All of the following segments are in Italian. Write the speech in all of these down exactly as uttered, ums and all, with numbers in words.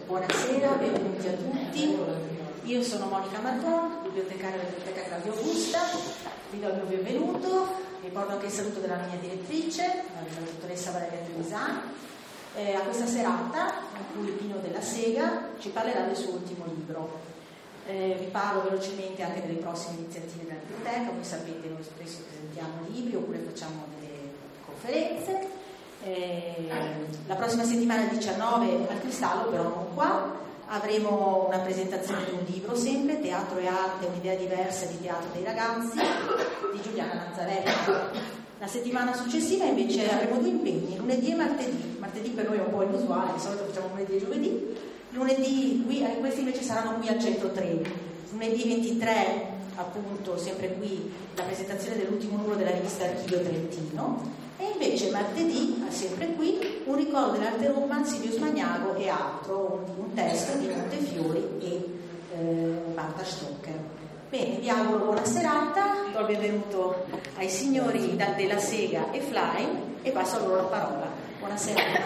Buonasera, benvenuti a tutti. Io sono Monica Maddon, bibliotecaria della Biblioteca Claudio Augusta. Vi do il mio benvenuto, vi porto anche il saluto della mia direttrice, la dottoressa Valeria Trevisani, eh, a questa serata in cui Pino della Sega ci parlerà del suo ultimo libro. Eh, vi parlo velocemente anche delle prossime iniziative della biblioteca. Voi sapete, noi spesso presentiamo libri oppure facciamo delle conferenze. Eh, la prossima settimana diciannove al Cristallo, però non qua, avremo una presentazione di un libro sempre, Teatro e Arte, un'idea diversa di teatro dei ragazzi, di Giuliana Nazzaretti. La settimana successiva invece avremo due impegni, lunedì e martedì. Martedì per noi è un po' inusuale, di solito facciamo lunedì e giovedì. Lunedì, qui, eh, questi invece saranno qui al Centro tre. Lunedì ventitré, appunto, sempre qui, la presentazione dell'ultimo numero della rivista Archivio Trentino. E invece martedì, sempre qui, un ricordo dell'arte Roma, Silvius Magnago e altro, un, un testo di Montefiori e eh, Marta Stocker. Bene, vi auguro buona serata, do il benvenuto ai signori da, della Sega e Fly e passo a loro la parola. Buona serata.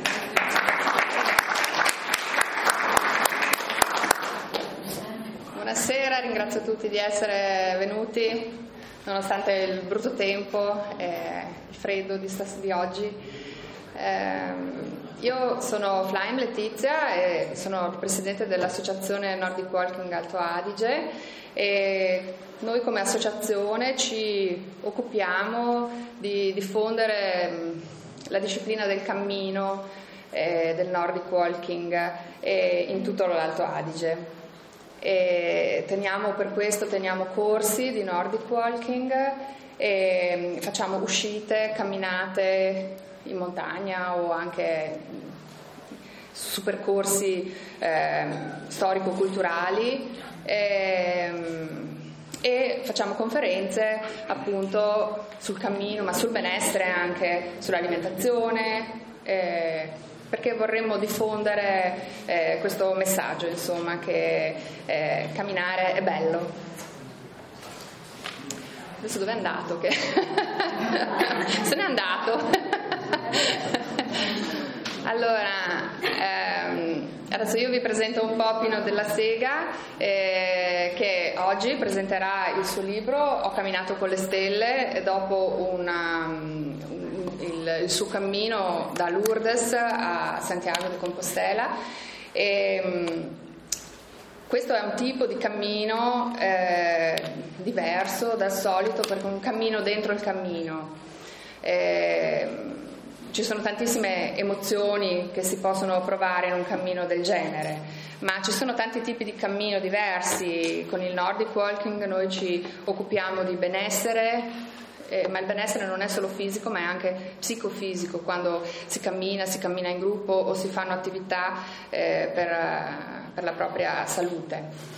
Buonasera, ringrazio tutti di essere venuti nonostante il brutto tempo e il freddo di, stas- di oggi. Eh, io sono Flaim Letizia e sono il presidente dell'associazione Nordic Walking Alto Adige e noi come associazione ci occupiamo di diffondere la disciplina del cammino eh, del Nordic Walking eh, in tutto l'Alto Adige. E teniamo per questo teniamo corsi di Nordic Walking e facciamo uscite, camminate in montagna o anche su percorsi eh, storico-culturali e, e facciamo conferenze appunto sul cammino, ma sul benessere anche, sull'alimentazione, eh, perché vorremmo diffondere eh, questo messaggio, insomma, che eh, camminare è bello. Adesso dove è andato? Che... Se n'è andato. Allora, ehm, adesso io vi presento un po' Pino della Sega, eh, che oggi presenterà il suo libro Ho camminato con le stelle, e dopo una... Il, il suo cammino da Lourdes a Santiago de Compostela. E, um, questo è un tipo di cammino eh, diverso dal solito, perché è un cammino dentro il cammino. Eh, ci sono tantissime emozioni che si possono provare in un cammino del genere, ma ci sono tanti tipi di cammino diversi. Con il Nordic Walking noi ci occupiamo di benessere, Eh, ma il benessere non è solo fisico, ma è anche psicofisico. Quando si cammina, si cammina in gruppo o si fanno attività eh, per, per la propria salute.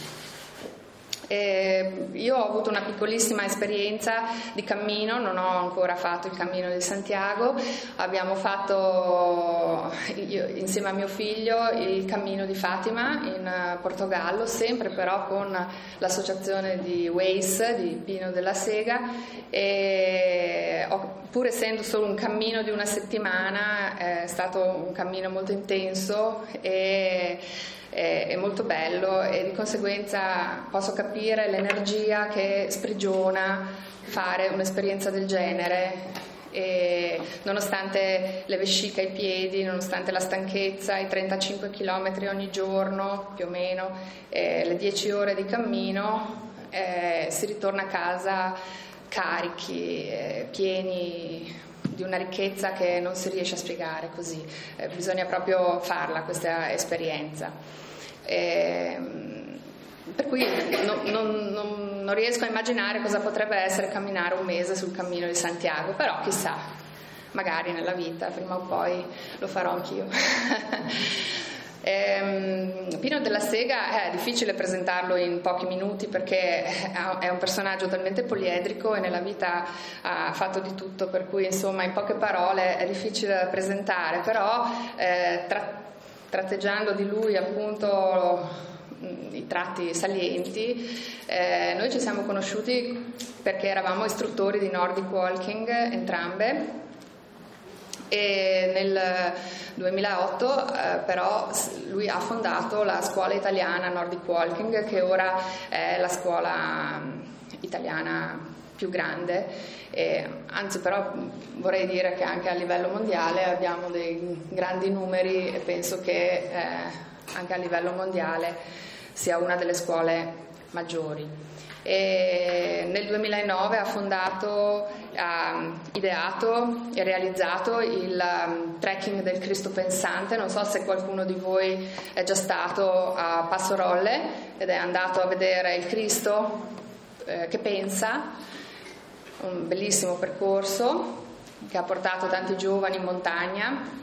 E io ho avuto una piccolissima esperienza di cammino, non ho ancora fatto il cammino di Santiago. Abbiamo fatto io, insieme a mio figlio il cammino di Fatima in Portogallo, sempre però con l'associazione di Waze di Pino della Sega, e ho, pur essendo solo un cammino di una settimana, è stato un cammino molto intenso e è molto bello, e di conseguenza posso capire l'energia che sprigiona fare un'esperienza del genere, e nonostante le vesciche ai piedi, nonostante la stanchezza, i trentacinque chilometri ogni giorno più o meno, eh, le dieci ore di cammino, eh, si ritorna a casa carichi, eh, pieni di una ricchezza che non si riesce a spiegare così. Eh, bisogna proprio farla questa esperienza. Eh, per cui non, non, non, non riesco a immaginare cosa potrebbe essere camminare un mese sul cammino di Santiago, però chissà, magari nella vita prima o poi lo farò anch'io. Eh, Pino della Sega è difficile presentarlo in pochi minuti, perché è un personaggio talmente poliedrico e nella vita ha fatto di tutto, per cui insomma in poche parole è difficile da presentare, però eh, tra, tratteggiando di lui appunto i tratti salienti, eh, noi ci siamo conosciuti perché eravamo istruttori di Nordic Walking entrambe, e nel duemilaotto eh, però lui ha fondato la scuola italiana Nordic Walking, che ora è la scuola italiana più grande, e, anzi però vorrei dire che anche a livello mondiale abbiamo dei grandi numeri e penso che eh, anche a livello mondiale sia una delle scuole maggiori. E nel duemilanove ha fondato, ha ideato e realizzato il um, trekking del Cristo Pensante. Non so se qualcuno di voi è già stato a Passorolle ed è andato a vedere il Cristo eh, che pensa, un bellissimo percorso che ha portato tanti giovani in montagna.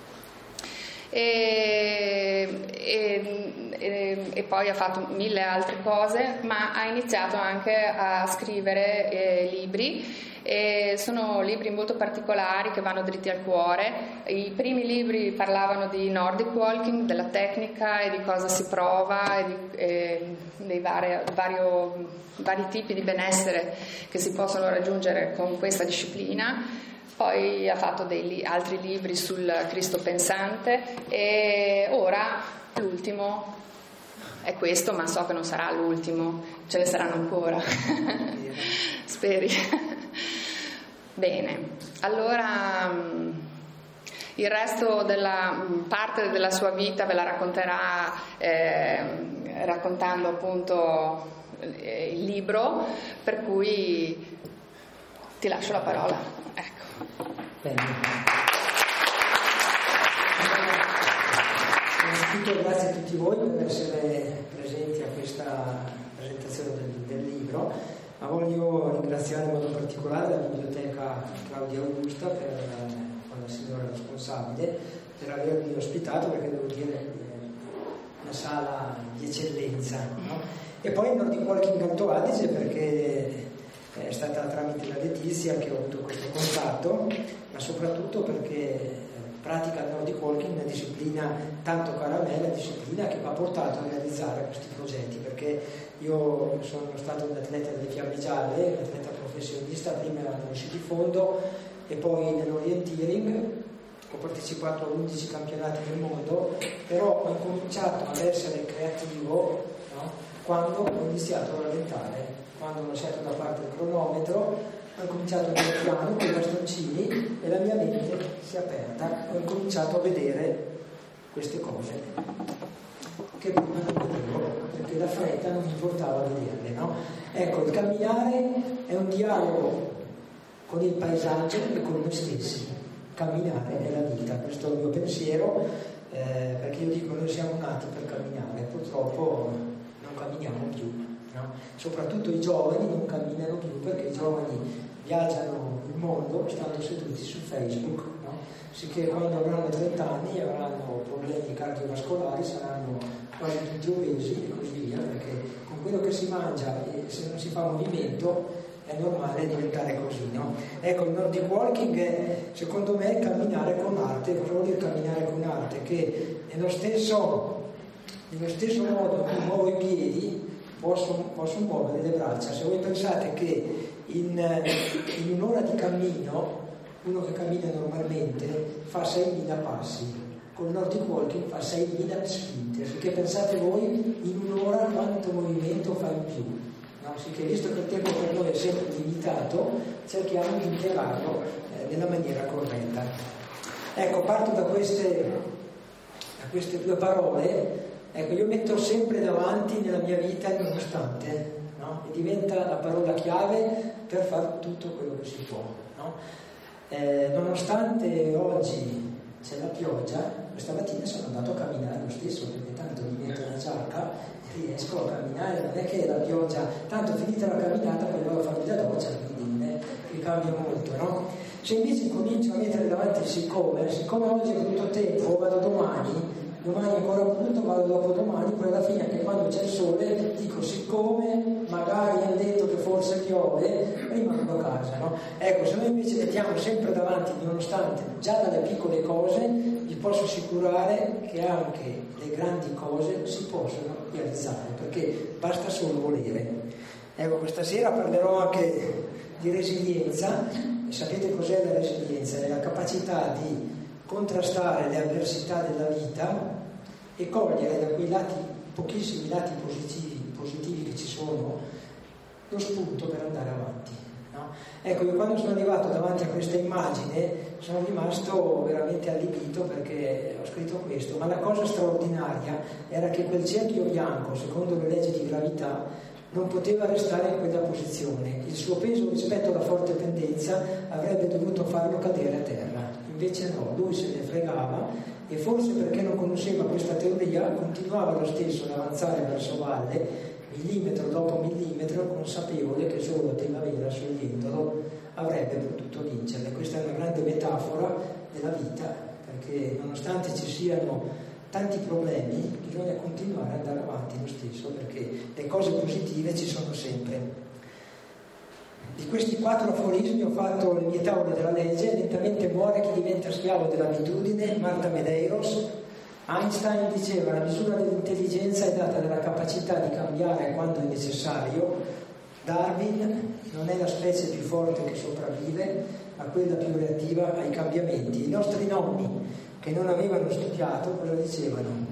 E, e, e, e poi ha fatto mille altre cose, ma ha iniziato anche a scrivere eh, libri, e sono libri molto particolari che vanno dritti al cuore. I primi libri parlavano di Nordic Walking, della tecnica e di cosa si prova e, di, e dei vari, vario, vari tipi di benessere che si possono raggiungere con questa disciplina. Poi ha fatto dei altri libri sul Cristo Pensante e ora l'ultimo è questo, ma so che non sarà l'ultimo, ce ne saranno ancora. Speri. Bene, allora il resto della parte della sua vita ve la racconterà eh, raccontando appunto il libro, per cui ti lascio la parola. Ecco. Bene. Innanzitutto grazie a tutti voi per essere presenti a questa presentazione del, del libro, ma voglio ringraziare in modo particolare la biblioteca Claudia Augusta, per la signora responsabile, per avermi ospitato, perché devo dire è una sala di eccellenza, no? E poi il Nordic Walking Alto Adige, perché è stata tramite la Letizia che ho avuto questo contatto, ma soprattutto perché pratica il Nordic Walking, una disciplina tanto cara a me, la disciplina che mi ha portato a realizzare questi progetti, perché io sono stato un atleta delle Fiamme Gialle, un atleta professionista, prima nello sci di fondo e poi nell'orienteering. Ho partecipato a undici campionati del mondo, però ho incominciato ad essere creativo, no? Quando ho iniziato a rallentare. Quando ho lasciato da parte il cronometro, ho cominciato a andare piano con i bastoncini e la mia mente si è aperta. Ho cominciato a vedere queste cose che prima non vedevo, perché la fretta non mi portava a vederle, no? Ecco, il camminare è un dialogo con il paesaggio e con noi stessi. Camminare è la vita, questo è il mio pensiero, eh, perché io dico noi siamo nati per camminare, purtroppo non camminiamo più. No? Soprattutto i giovani non camminano più, perché i giovani viaggiano il mondo stando seduti su Facebook, no? Sicché quando avranno trenta anni avranno problemi cardiovascolari, saranno quasi tutti obesi e così via, perché con quello che si mangia e se non si fa movimento è normale diventare così, no? Ecco, il Nordic Walking è, secondo me, camminare con arte. Cosa vuol dire camminare con arte? Che nello stesso, nello stesso modo che muovo i piedi Posso, posso muovere le braccia. Se voi pensate che in, in un'ora di cammino uno che cammina normalmente fa seimila passi, con il Nordic Walking fa seimila spinte, sicché pensate voi in un'ora quanto movimento fa in più, no? Sicché visto che il tempo per noi è sempre limitato, cerchiamo di impiegarlo eh, nella maniera corretta. Ecco, parto da queste, da queste due parole. Ecco, io metto sempre davanti nella mia vita il nonostante, no? E diventa la parola chiave per fare tutto quello che si può, no? Eh, nonostante oggi c'è la pioggia, questa mattina sono andato a camminare lo stesso, perché tanto mi metto la giacca e riesco a camminare, non è che la pioggia, tanto finita la camminata poi vado a farmi la doccia, quindi non è che cambia molto, no? Se invece comincio a mettere davanti il siccome, siccome oggi è brutto tempo, vado domani, domani ancora brutto, vado dopo domani, poi alla fine anche quando c'è il sole dico siccome magari hanno detto che forse piove, rimango a casa, no? Ecco, se noi invece mettiamo sempre davanti nonostante già dalle piccole cose, vi posso assicurare che anche le grandi cose si possono realizzare, perché basta solo volere. Ecco, questa sera parlerò anche di resilienza. Sapete cos'è la resilienza? È la capacità di contrastare le avversità della vita e cogliere da quei lati, pochissimi lati positivi, positivi che ci sono, lo spunto per andare avanti, no? Ecco, io quando sono arrivato davanti a questa immagine sono rimasto veramente allibito, perché ho scritto questo, ma la cosa straordinaria era che quel cerchio bianco, secondo le leggi di gravità, non poteva restare in quella posizione. Il suo peso rispetto alla forte pendenza avrebbe dovuto farlo cadere a terra. Invece no, lui se ne fregava, e forse perché non conosceva questa teoria continuava lo stesso ad avanzare verso valle, millimetro dopo millimetro, consapevole che solo a primavera, sciogliendolo, avrebbe potuto vincerle. Questa è una grande metafora della vita, perché nonostante ci siano tanti problemi bisogna continuare ad andare avanti lo stesso, perché le cose positive ci sono sempre. Di questi quattro aforismi ho fatto le mie tavole della legge. Lentamente muore chi diventa schiavo dell'abitudine, Marta Medeiros. Einstein diceva: la misura dell'intelligenza è data dalla capacità di cambiare quando è necessario. Darwin: non è la specie più forte che sopravvive, ma quella più reattiva ai cambiamenti. I nostri nonni, che non avevano studiato, cosa dicevano?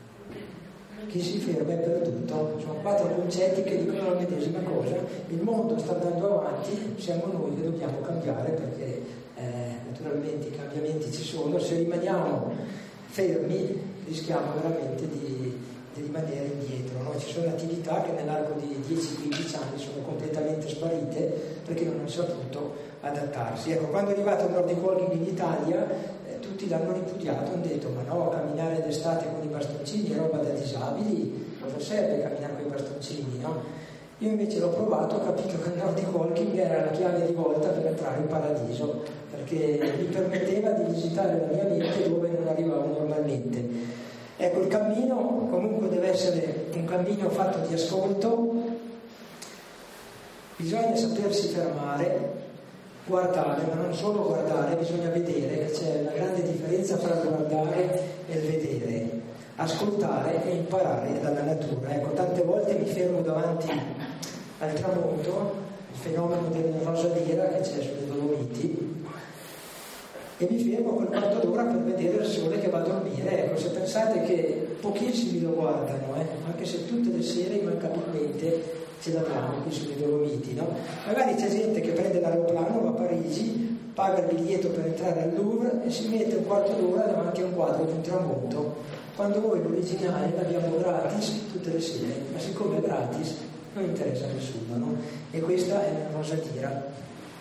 Chi si ferma è perduto. Sono quattro concetti che dicono la medesima cosa. Il mondo sta andando avanti, siamo noi che dobbiamo cambiare, perché eh, naturalmente i cambiamenti ci sono. Se rimaniamo fermi rischiamo veramente di, di rimanere indietro, no? Ci sono attività che nell'arco di dieci quindici anni sono completamente sparite perché non hanno saputo adattarsi. Ecco, quando è arrivato il Nordic Walking in Italia, eh, tutti l'hanno ripudiato, hanno detto: ma no, camminare d'estate con i bastoncini è roba da disabili, cosa serve camminare con i bastoncini, no? Io invece l'ho provato, ho capito che il Nordic Walking era la chiave di volta per entrare in paradiso, perché mi permetteva di visitare la mia mente dove non arrivavo normalmente. Ecco, il cammino comunque deve essere un cammino fatto di ascolto, bisogna sapersi fermare, guardare, ma non solo guardare, bisogna vedere, c'è una grande differenza tra il guardare e il vedere, ascoltare e imparare dalla natura. Ecco, tante volte mi fermo davanti al tramonto, il fenomeno del rosa d'ira che c'è sulle Dolomiti, e mi fermo quel quarto d'ora per vedere il sole che va a dormire. Ecco, se pensate che pochissimi lo guardano, eh, anche se tutte le sere immancabilmente ce l'abbiamo qui sulle Dolomiti, no? Magari c'è gente che prende l'aeroplano, va a Parigi, paga il biglietto per entrare al Louvre e si mette un quarto d'ora davanti a un quadro di un tramonto, quando noi l'originale l'abbiamo gratis tutte le sere, ma siccome è gratis non interessa a nessuno, no? E questa è una rosa d'ira.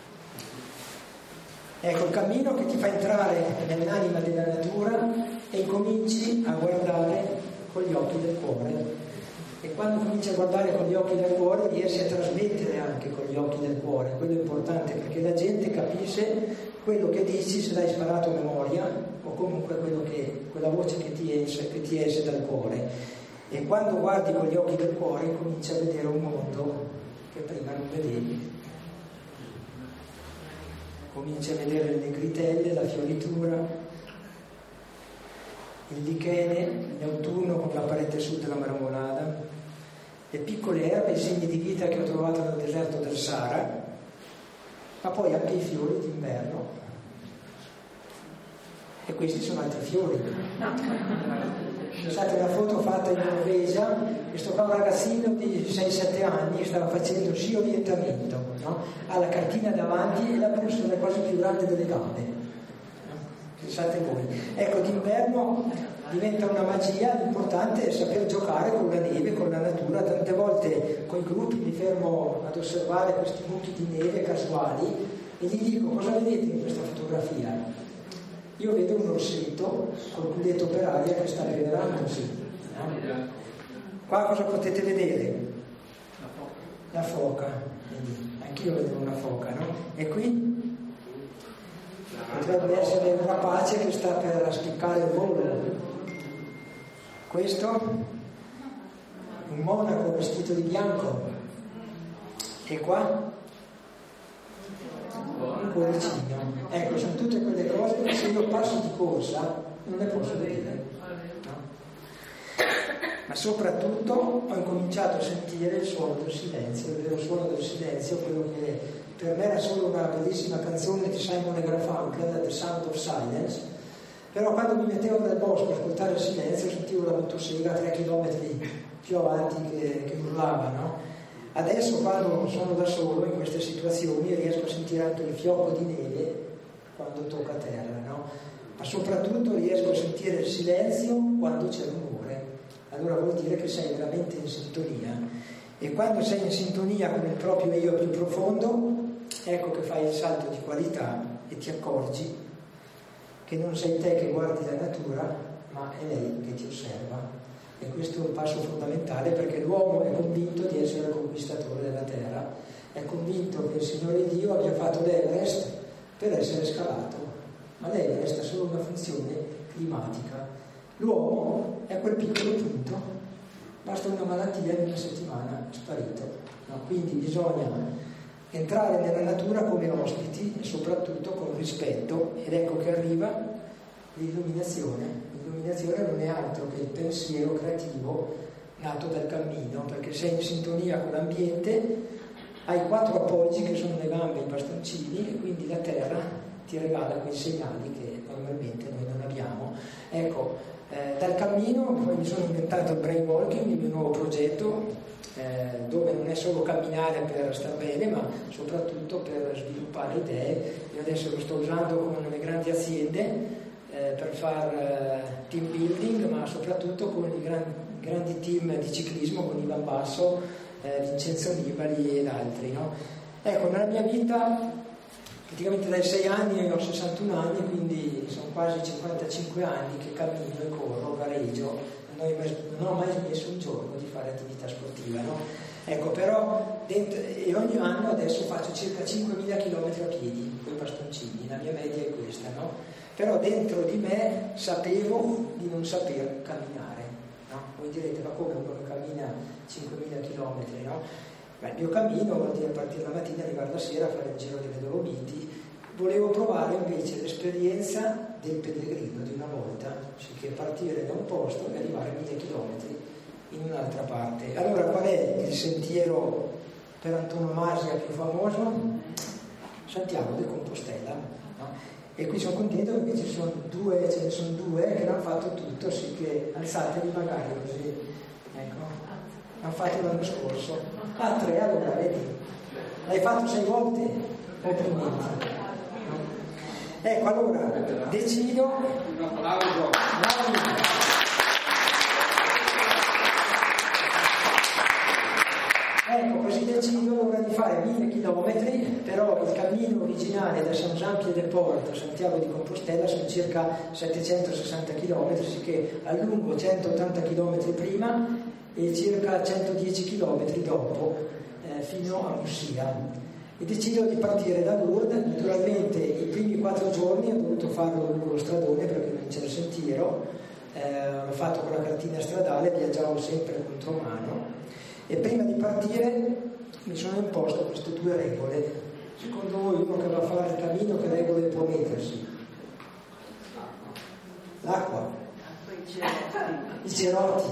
Ecco, il cammino che ti fa entrare nell'anima della natura e cominci a guardare con gli occhi del cuore. E quando cominci a guardare con gli occhi del cuore riesci a trasmettere anche con gli occhi del cuore. Quello è importante, perché la gente capisce quello che dici se l'hai sparato a memoria, o comunque quello che, quella voce che ti esce, che ti esce dal cuore. E quando guardi con gli occhi del cuore cominci a vedere un mondo che prima non vedevi. Cominci a vedere le negritelle, la fioritura, il lichene, l'autunno con la parete sud della marmolada, le piccole erbe, i segni di vita che ho trovato nel deserto del Sahara, ma poi anche i fiori d'inverno. E questi sono altri fiori. Pensate, una foto fatta in Norvegia, questo qua è un ragazzino di sei sette anni, stava facendo sci orientamento, no? Ha la cartina davanti e la bustola è quasi più grande delle gambe. Pensate voi. Ecco, d'inverno diventa una magia, l'importante è saper giocare con la neve, con la natura. Tante volte con i gruppi mi fermo ad osservare questi buchi di neve casuali e gli dico: cosa vedete in questa fotografia? Io vedo un orsetto col culetto per aria che sta rivelandosi. Qua cosa potete vedere? La foca. Quindi, anch'io vedo una foca, no? E qui potrebbe essere un rapace che sta per spiccare il volo. Questo un monaco vestito di bianco. E qua un cuoricino. Ecco, sono tutte quelle cose che se io passo di corsa non le posso vedere, no? Ma soprattutto ho incominciato a sentire il suono del silenzio, il vero suono del silenzio, quello che per me era solo una bellissima canzone di Simon e Garfunkel, The Sound of Silence, però quando mi mettevo nel bosco a ascoltare il silenzio sentivo la motosega a tre chilometri più avanti che, che urlava, no? Adesso quando sono da solo in queste situazioni riesco a sentire anche il fiocco di neve quando tocca terra, no? Ma soprattutto riesco a sentire il silenzio quando c'è rumore, allora vuol dire che sei veramente in sintonia, e quando sei in sintonia con il proprio io più profondo, ecco che fai il salto di qualità e ti accorgi che non sei te che guardi la natura, ma è lei che ti osserva. E questo è un passo fondamentale, perché l'uomo è convinto di essere il conquistatore della terra, è convinto che il Signore Dio abbia fatto l'Everest per essere scalato, ma l'Everest ha solo una funzione climatica. L'uomo è quel piccolo punto, basta una malattia in una settimana, è sparito, no? Quindi bisogna entrare nella natura come ospiti e soprattutto con rispetto, ed ecco che arriva l'illuminazione. L'illuminazione non è altro che il pensiero creativo nato dal cammino, perché sei in sintonia con l'ambiente, hai quattro appoggi che sono le gambe e i bastoncini, e quindi la terra ti regala quei segnali che normalmente noi non abbiamo. Ecco, eh, dal cammino poi mi sono inventato il brain walking, il mio nuovo progetto, eh, dove non è solo camminare per star bene, ma soprattutto per sviluppare idee. Io adesso lo sto usando con le grandi aziende eh, per fare eh, team building, ma soprattutto con i gran, grandi team di ciclismo, con Ivan Basso, eh, Vincenzo Nibali ed altri, no? Ecco, nella mia vita praticamente dai sei anni ho sessantuno anni, quindi sono quasi cinquantacinque anni che cammino e corro, gareggio, non ho mai, non ho mai smesso un giorno di fare attività sportiva, no? Ecco, però dentro, e ogni anno adesso faccio circa cinquemila chilometri a piedi con i bastoncini, la mia media è questa, no? Però dentro di me sapevo di non saper camminare, no? Voi direte, ma come uno che cammina cinquemila chilometri, no? Beh, il mio cammino vuol dire partire la mattina e arrivare la sera a fare il giro delle Dolomiti. Volevo provare invece l'esperienza del pellegrino di una volta, che partire da un posto e arrivare a mille chilometri in un'altra parte. Allora, qual è il sentiero per antonomasia più famoso? Santiago de Compostela, no? E qui sono contento perché ci sono due, ce ne sono due che l'hanno fatto tutto, sì, che alzatevi magari così, ecco, l'hanno fatto l'anno scorso. Ah, tre, allora, vedi, l'hai fatto sei volte? Complimenti. Ecco, allora, decido. Ecco, così decido allora di fare mille chilometri, però il cammino originale da San Jean-Pied-de-Port a Santiago di Compostela sono circa settecentosessanta chilometri, sicché allungo centottanta chilometri prima e circa centodieci chilometri dopo, eh, fino a Mussia. E decido di partire da Lourdes. Naturalmente i primi quattro giorni ho dovuto farlo lungo lo stradone perché non c'è il sentiero, eh, l'ho fatto con la cartina stradale, viaggiavo sempre contromano, e prima di partire mi sono imposto queste due regole. Secondo voi uno che va a fare il cammino che regole può mettersi? L'acqua, i cerotti.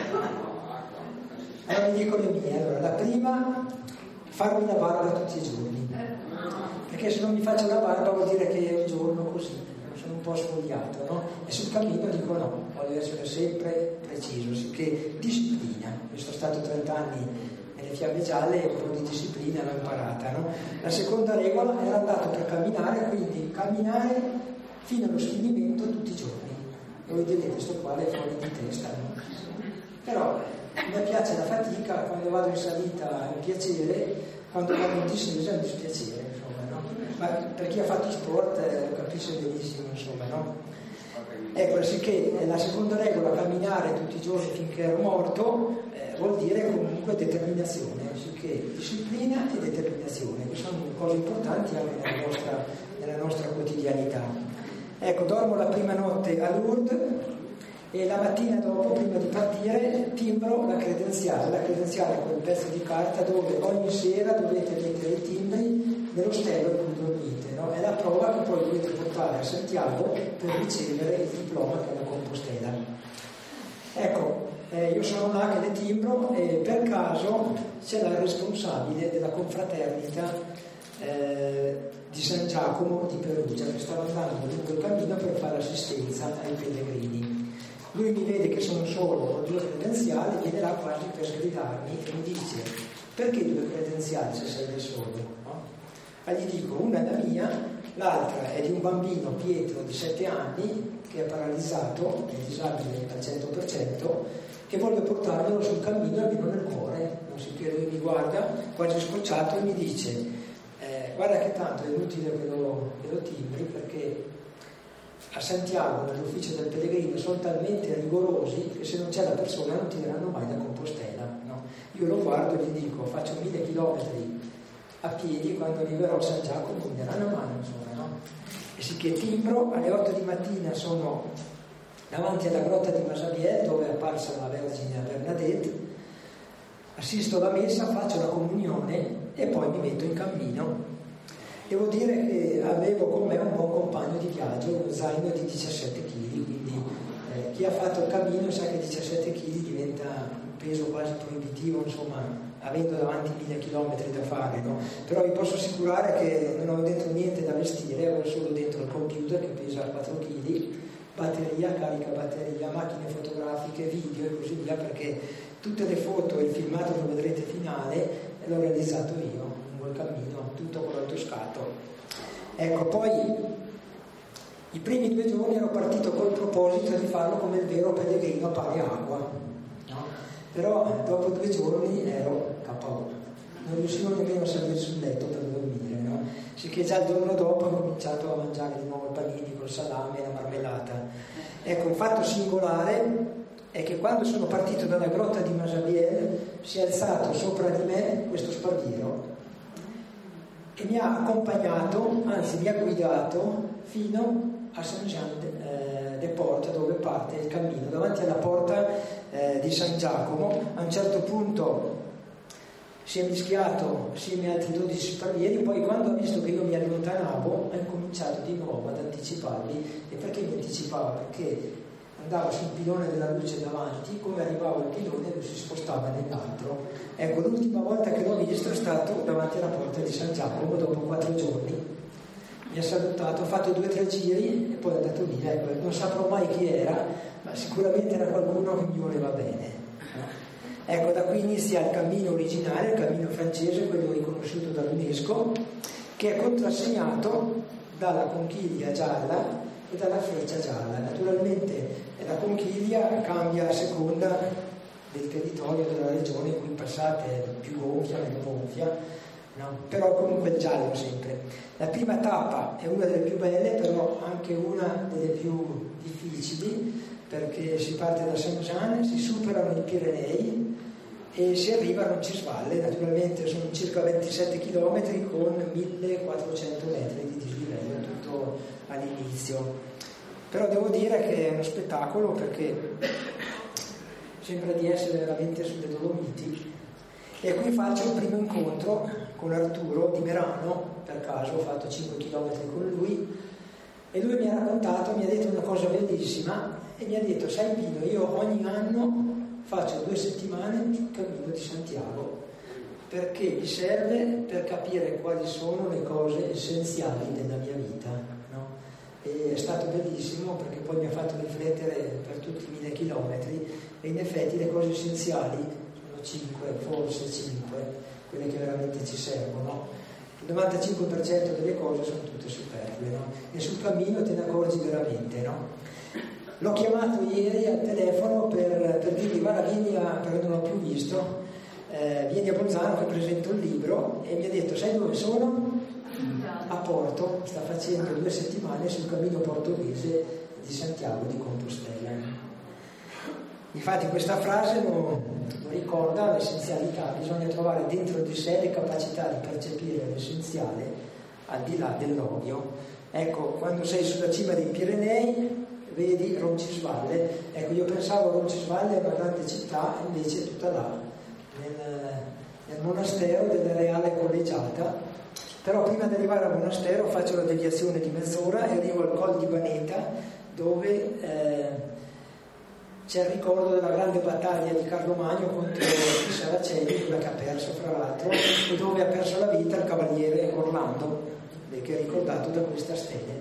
Allora vi dico le mie. Allora, la prima, farmi la barba tutti i giorni, perché se non mi faccio la barba vuol dire che è un giorno così, sono un po' spogliato, no? E sul cammino dico no, voglio essere sempre preciso, sicché disciplina. Io sono stato trenta anni nelle Fiamme Gialle e un po' di disciplina l'ho imparata, no? La seconda regola era andato per camminare, quindi camminare fino allo sfinimento tutti i giorni. E voi direte, sto qua è fuori di testa, no? Però mi piace la fatica, quando vado in salita è un piacere, quando vado in discesa è un dispiacere, insomma, no? Ma per chi ha fatto sport eh, lo capisce benissimo, insomma, no? Ecco, sicché la seconda regola, camminare tutti i giorni finché ero morto, eh, vuol dire comunque determinazione, sicché disciplina e determinazione, che sono cose importanti anche nella nostra, nella nostra quotidianità. Ecco, dormo la prima notte a Lourdes, e la mattina dopo, prima di partire, timbro la credenziale. La credenziale è quel pezzo di carta dove ogni sera dovete mettere i timbri nell'ostello in cui dormite, no? È la prova che poi dovete portare a Santiago per ricevere il diploma che è la Compostela. Ecco, eh, io sono là che le timbro e per caso c'è la responsabile della confraternita eh, di San Giacomo di Perugia, che stava andando lungo il cammino per fare assistenza ai pellegrini. Lui mi vede che sono solo, ho due credenziali, viene là quasi per sgridarmi e mi dice: perché due credenziali se sei da solo? No? E gli dico: una è la mia, l'altra è di un bambino Pietro di sette anni che è paralizzato, è disabile al cento per cento, che voglio portarmelo sul cammino almeno nel cuore. Non si che lui mi guarda quasi scocciato e mi dice: eh, guarda che tanto è inutile che lo, che lo timbri, perché a Santiago nell'ufficio del pellegrino sono talmente rigorosi che se non c'è la persona non ti daranno mai da Compostela, no? Io lo guardo e gli dico: faccio mille chilometri a piedi e quando arriverò a San Giacomo mi daranno una mano, insomma, no? E sì che timbro, alle otto di mattina sono davanti alla grotta di Masabiel, dove è apparsa la Vergine Bernadette, assisto alla messa, faccio la comunione e poi mi metto in cammino. Devo dire che avevo con me un buon compagno di viaggio, uno zaino di diciassette chili, quindi eh, chi ha fatto il cammino sa che diciassette chili diventa un peso quasi proibitivo, insomma, avendo davanti mille chilometri da fare, no? Però vi posso assicurare che non avevo dentro niente da vestire, avevo solo dentro il computer che pesa quattro chili, batteria, carica batteria, macchine fotografiche, video e così via, perché tutte le foto e il filmato che vedrete finale l'ho realizzato io lungo il cammino, tutto con l'autoscatto. Ecco, poi i primi due giorni ero partito col proposito di farlo come il vero pellegrino a pane acqua, no? Però dopo due giorni ero K O, non riuscivo nemmeno a salire sul letto per dormire, no? Sicché già il giorno dopo ho cominciato a mangiare di nuovo i panini col salame e la marmellata. Ecco, un fatto singolare è che quando sono partito dalla grotta di Masabiel si è alzato sopra di me questo sparviero e mi ha accompagnato, anzi mi ha guidato fino a Saint-Jean-de-Port, dove parte il cammino, davanti alla porta eh, di San Giacomo. A un certo punto si è mischiato assieme a altri dodici sparvieri, poi quando ha visto che io mi allontanavo ha incominciato di nuovo ad anticiparmi. E perché mi anticipava? Perché andavo sul pilone della luce davanti, come arrivavo al pilone lui si spostava nell'altro. Ecco, l'ultima volta che l'ho visto è stato davanti alla porta di San Giacomo dopo quattro giorni. Mi ha salutato, ha fatto due o tre giri e poi è andato via. Ecco, non saprò mai chi era, ma sicuramente era qualcuno che mi voleva bene. Ecco, da qui inizia il cammino originale, il cammino francese, quello riconosciuto dall'UNESCO, che è contrassegnato dalla conchiglia gialla e dalla freccia gialla. Naturalmente la conchiglia cambia a seconda del territorio della regione in cui passate, più gonfia, meno gonfia, no? Però comunque il giallo sempre. La prima tappa è una delle più belle, però anche una delle più difficili, perché si parte da Saint-Jean, si superano i Pirenei e si arriva a Roncisvalle. Naturalmente sono circa ventisette chilometri con millequattrocento metri di dislivello tutto all'inizio. Però devo dire che è uno spettacolo, perché sembra di essere veramente sulle Dolomiti. E qui faccio il primo incontro con Arturo di Merano, per caso ho fatto cinque chilometri con lui e lui mi ha raccontato, mi ha detto una cosa bellissima e mi ha detto: sai Pino, io ogni anno faccio due settimane sul cammino di Santiago perché mi serve per capire quali sono le cose essenziali della mia vita, no? E è stato bellissimo perché poi mi ha fatto riflettere per tutti i mille chilometri e in effetti le cose essenziali sono cinque, forse cinque, quelle che veramente ci servono. Il novantacinque per cento delle cose sono tutte superflue, no? E sul cammino te ne accorgi veramente, no? L'ho chiamato ieri al telefono per, per dirgli: guarda, vieni a, perché non l'ho più visto, eh, vieni a Bolzano che presento il libro, e mi ha detto: sai dove sono? A Porto, sta facendo due settimane sul cammino portoghese di Santiago di Compostela. Infatti questa frase lo, lo ricorda l'essenzialità, bisogna trovare dentro di sé le capacità di percepire l'essenziale al di là dell'ovvio. Ecco, quando sei sulla cima dei Pirenei vedi Roncisvalle, ecco, io pensavo Roncisvalle è una grande città, invece è tutta là, nel, nel monastero della Reale Collegiata. Però prima di arrivare al monastero faccio la deviazione di mezz'ora e arrivo al Col di Baneta, dove eh, c'è il ricordo della grande battaglia di Carlo Magno contro i Saraceni, dove ha perso fra l'altro, e dove ha perso la vita il cavaliere Orlando, che è ricordato da questa stele.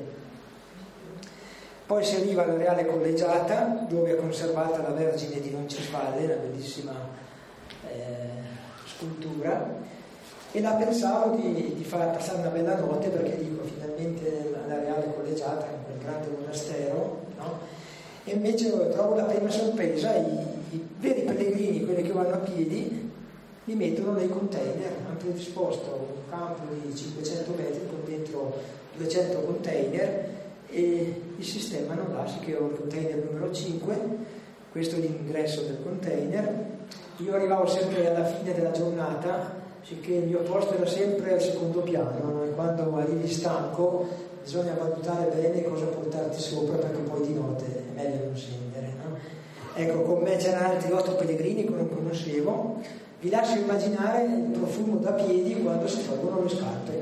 Poi si arriva alla Reale Collegiata, dove è conservata la Vergine di Roncisvalle, una bellissima eh, scultura, e là pensavo di, di far passare una bella notte, perché dico finalmente alla Reale Collegiata, in quel grande monastero, no? E invece trovo la prima sorpresa: i, i veri pellegrini, quelli che vanno a piedi, li mettono nei container. Hanno predisposto un campo di cinquecento metri con dentro duecento container e li sistemano là. Sì, che ho il container numero cinque, questo è l'ingresso del container. Io arrivavo sempre alla fine della giornata, sicché il mio posto era sempre al secondo piano, e quando arrivi stanco bisogna valutare bene cosa portarti sopra, perché poi di notte è meglio non scendere, no? Ecco, con me c'erano altri otto pellegrini che non conoscevo. Vi lascio immaginare il profumo da piedi quando si tolgono le scarpe,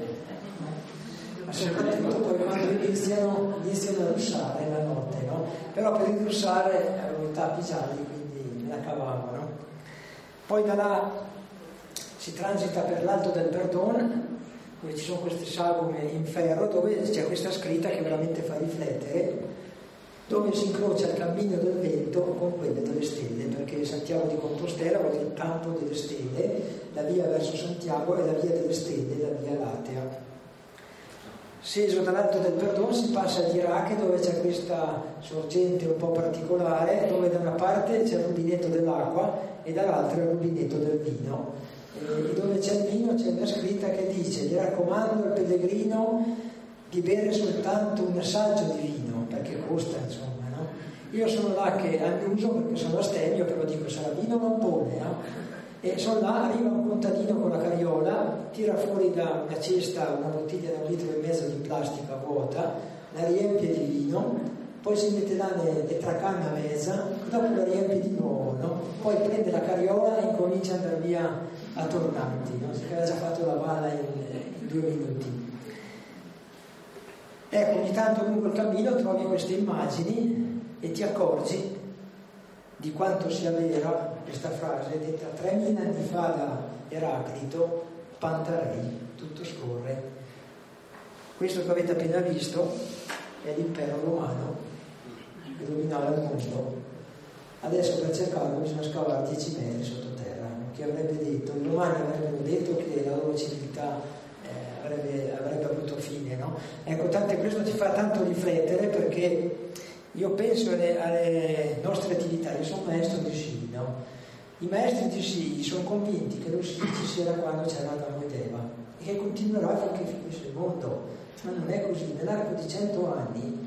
ma soprattutto poi quando iniziano, iniziano a russare la notte, no? Però per il russare avevo i tappi gialli, quindi me la cavavo, no? Poi da là si transita per l'Alto del Perdon, dove ci sono queste sagome in ferro, dove c'è questa scritta che veramente fa riflettere, dove si incrocia il cammino del vento con quello delle stelle, perché Santiago di Compostela vuol dire il campo delle stelle, la via verso Santiago è la via delle stelle, la via Latea. Sceso dall'Alto del Perdon si passa ad Iraq, dove c'è questa sorgente un po' particolare, dove da una parte c'è il rubinetto dell'acqua e dall'altra il rubinetto del vino, e dove c'è il vino c'è una scritta che dice: gli raccomando al pellegrino di bere soltanto un assaggio di vino, perché costa, insomma, no? Io sono là che annuso, perché sono astemio, però dico sarà vino o lampone, no? E sono là, arriva un contadino con la carriola, tira fuori da una cesta una bottiglia da un litro e mezzo di plastica vuota, la riempie di vino, poi si mette là le tracanne a mezza, dopo la riempie di nuovo, no? Poi prende la carriola e incomincia ad andare via a tornanti, no? Si aveva già fatto la balla in, in due minuti. Ecco, ogni tanto lungo il cammino trovi queste immagini e ti accorgi di quanto sia vera questa frase detta tremila anni fa da Eraclito: Pantarei, tutto scorre. Questo che avete appena visto è l'impero romano che dominava il mondo. Adesso per cercarlo bisogna scavare dieci metri sottoterra. Chi avrebbe detto? I romani avrebbero detto che la loro civiltà eh, avrebbe, avrebbe avuto fine, no? Ecco, tanto questo ci fa tanto riflettere, perché io penso alle, alle nostre attività. Io sono maestro di sci, no? I maestri di sci sono convinti che lo sci ci sia da quando c'era Adamo ed Eva e che continuerà finché finisce il mondo, ma non è così. Nell'arco di cento anni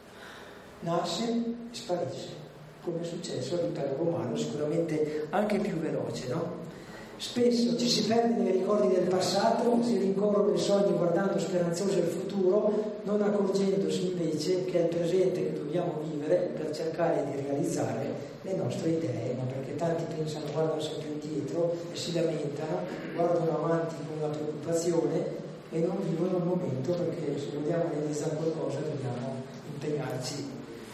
nasce e sparisce, come è successo all'impero romano, sicuramente anche più veloce, no? Spesso ci si perde nei ricordi del passato, si rincorrono i sogni guardando speranzosi al futuro, non accorgendosi invece che è il presente che dobbiamo vivere per cercare di realizzare le nostre idee, no? Perché tanti pensano, guardano sempre indietro e si lamentano, guardano avanti con la preoccupazione e non vivono il momento, perché se vogliamo realizzare qualcosa dobbiamo impegnarci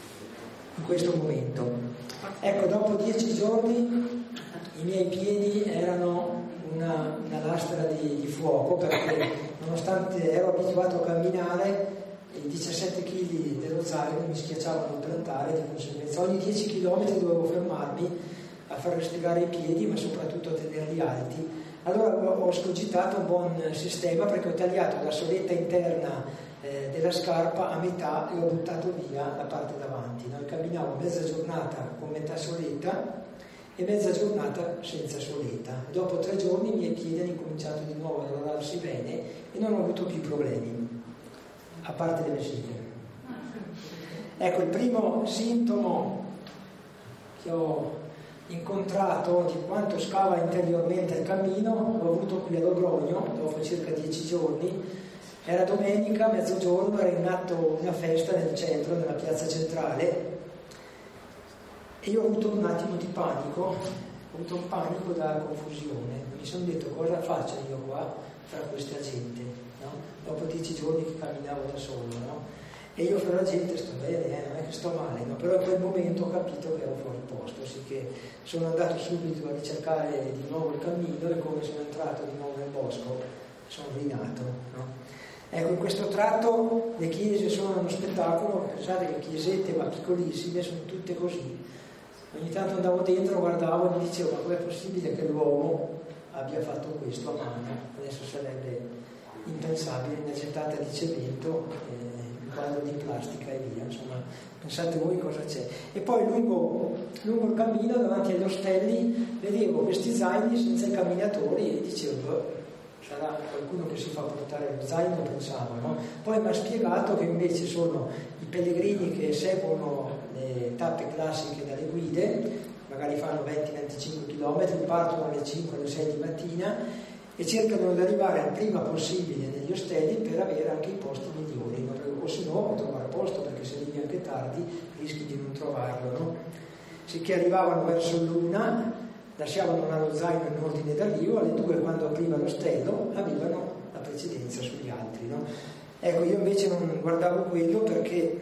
in questo momento. Ecco, dopo dieci giorni i miei piedi erano una, una lastra di, di fuoco, perché nonostante ero abituato a camminare, i diciassette chili dello zaino mi schiacciavano il plantare, di conseguenza ogni dieci chilometri dovevo fermarmi a far respirare i piedi, ma soprattutto a tenerli alti. Allora ho scogitato un buon sistema, perché ho tagliato la soletta interna eh, della scarpa a metà e ho buttato via la parte davanti, no? Camminavo mezza giornata con metà soletta e mezza giornata senza soletta. Dopo tre giorni i miei piedi hanno incominciato di nuovo a lavorarsi bene e non ho avuto più problemi, a parte le vesciche. Ecco, il primo sintomo che ho incontrato di quanto scava interiormente il cammino l'ho avuto qui a Logrogno dopo circa dieci giorni. Era domenica, mezzogiorno, era in atto una festa nel centro, nella piazza centrale, e io ho avuto un attimo di panico, ho avuto un panico da confusione. Mi sono detto: cosa faccio io qua fra questa gente, no? Dopo dieci giorni che camminavo da solo, no? E io fra la gente sto bene, eh, non è che sto male, no? Però in quel momento ho capito che ero fuori posto, sicché sono andato subito a ricercare di nuovo il cammino e come sono entrato di nuovo nel bosco sono rinato, no? Ecco, in questo tratto le chiese sono uno spettacolo, pensate che chiesette ma piccolissime sono tutte così. Ogni tanto andavo dentro, guardavo e mi dicevo: ma com'è possibile che l'uomo abbia fatto questo a mano? Adesso sarebbe impensabile, una gettata di cemento, eh, un quadro di plastica e via. Insomma, pensate voi cosa c'è. E poi lungo, lungo il cammino davanti agli ostelli vedevo questi zaini senza i camminatori e dicevo: sarà qualcuno che si fa portare lo zaino, pensavo, no? Poi mi ha spiegato che invece sono i pellegrini che seguono le tappe classiche dalle guide, magari fanno venti venticinque chilometri, partono alle cinque alle sei di mattina e cercano di arrivare il prima possibile negli ostelli per avere anche i posti migliori, no? O se no trovare posto, perché se arrivi anche tardi rischi di non trovarlo, no? Sicché arrivavano verso l'una, lasciavano allo zaino in ordine d'arrivo, alle due quando apriva l'ostello avevano la precedenza sugli altri, no? Ecco, io invece non guardavo quello perché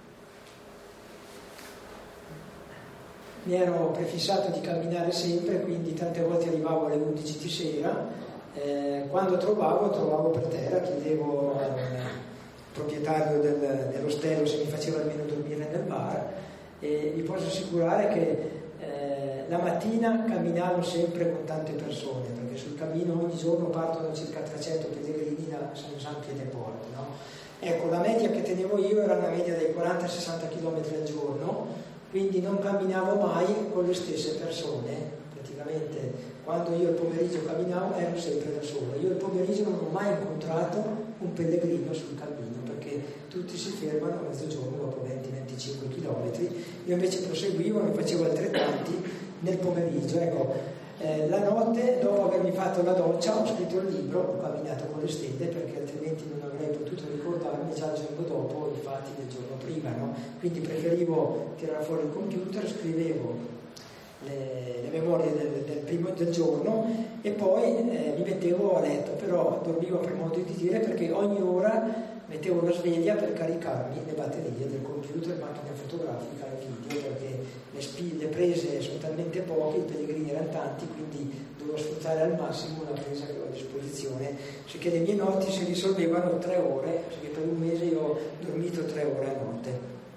mi ero prefissato di camminare sempre, quindi tante volte arrivavo alle undici di sera, eh, quando trovavo, trovavo per terra, chiedevo al proprietario del, dell'ostello se mi faceva almeno dormire nel bar, e vi posso assicurare che eh, la mattina camminavo sempre con tante persone, perché sul cammino ogni giorno partono circa trecento pellegrini da San Gian Piedeporte, no? Ecco, la media che tenevo io era una media dei quaranta sessanta chilometri al giorno, quindi non camminavo mai con le stesse persone. Praticamente quando io il pomeriggio camminavo ero sempre da solo. Io il pomeriggio non ho mai incontrato un pellegrino sul cammino, perché tutti si fermano a mezzogiorno dopo venti venticinque chilometri. Io invece proseguivo, ne facevo altrettanti nel pomeriggio. Ecco, eh, la notte, dopo avermi fatto la doccia, ho scritto il libro, ho camminato con le stelle, perché altrimenti non avrei potuto ricordarmi già il giorno dopo i fatti del giorno prima, no? Quindi preferivo tirare fuori il computer, scrivevo le, le memorie del, del primo del giorno e poi eh, mi mettevo a letto, però dormivo per modo di dire, perché ogni ora mettevo la sveglia per caricarmi le batterie del computer, macchina fotografica e video, perché le, spi- le prese sono talmente poche, i pellegrini erano tanti, quindi dovevo sfruttare al massimo la presa che ho a disposizione, sicché le mie notti si risolvevano tre ore, perché per un mese io ho dormito tre ore a notte.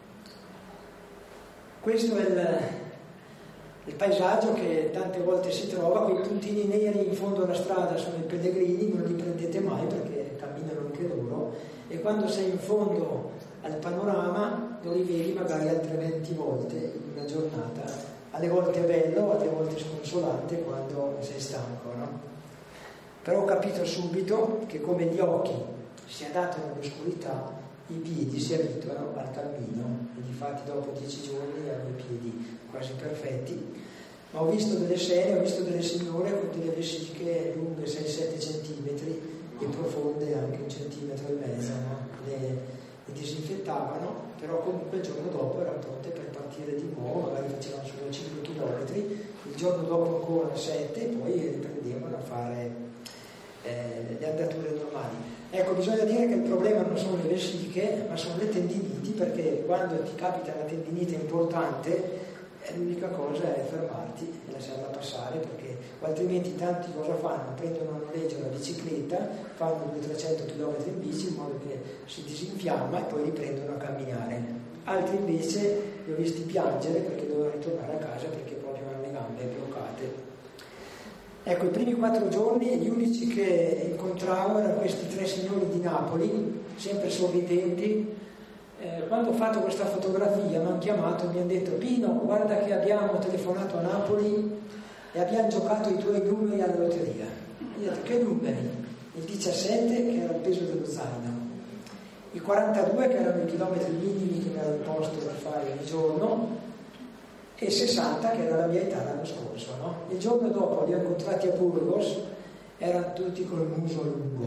Questo è il, il paesaggio che tante volte si trova, quei puntini neri in fondo alla strada sono i pellegrini, non li prendete mai perché camminano anche loro, e quando sei in fondo al panorama lo rivedi magari altre venti volte in una giornata. Alle volte è bello, alle volte sconsolante quando sei stanco, no? Però ho capito subito che come gli occhi si adattano all'oscurità, i piedi si abituano al cammino, e difatti dopo dieci giorni avevo i piedi quasi perfetti. Ma ho visto delle scene, ho visto delle signore con delle vesciche lunghe sei sette centimetri e profonde anche un centimetro e mezzo, no? le, le disinfettavano, però comunque il giorno dopo erano pronte per partire di nuovo, magari facevano solo cinque chilometri, il giorno dopo ancora sette e poi riprendevano a fare eh, le andature normali. Ecco, bisogna dire che il problema non sono le vesciche, ma sono le tendiniti, perché quando ti capita una tendinite importante l'unica cosa è fermarti e lasciarla passare, perché altrimenti tanti cosa fanno? Prendono a noleggio la bicicletta, fanno duecento trecento chilometri in bici in modo che si disinfiamma e poi riprendono a camminare. Altri invece li ho visti piangere perché dovevano ritornare a casa perché proprio avevano le gambe bloccate. Ecco, i primi quattro giorni gli unici che incontravo erano questi tre signori di Napoli, sempre sorridenti. Eh, quando ho fatto questa fotografia mi hanno chiamato e mi hanno detto: Pino, guarda che abbiamo telefonato a Napoli e abbiamo giocato i tuoi numeri alla lotteria. Io ho detto: che numeri? Il diciassette, che era il peso dello zaino, i quarantadue, che erano i chilometri minimi che mi ero imposto da fare ogni giorno, e sessanta, che era la mia età l'anno scorso, no? Il giorno dopo li ho incontrati a Burgos, erano tutti col muso lungo.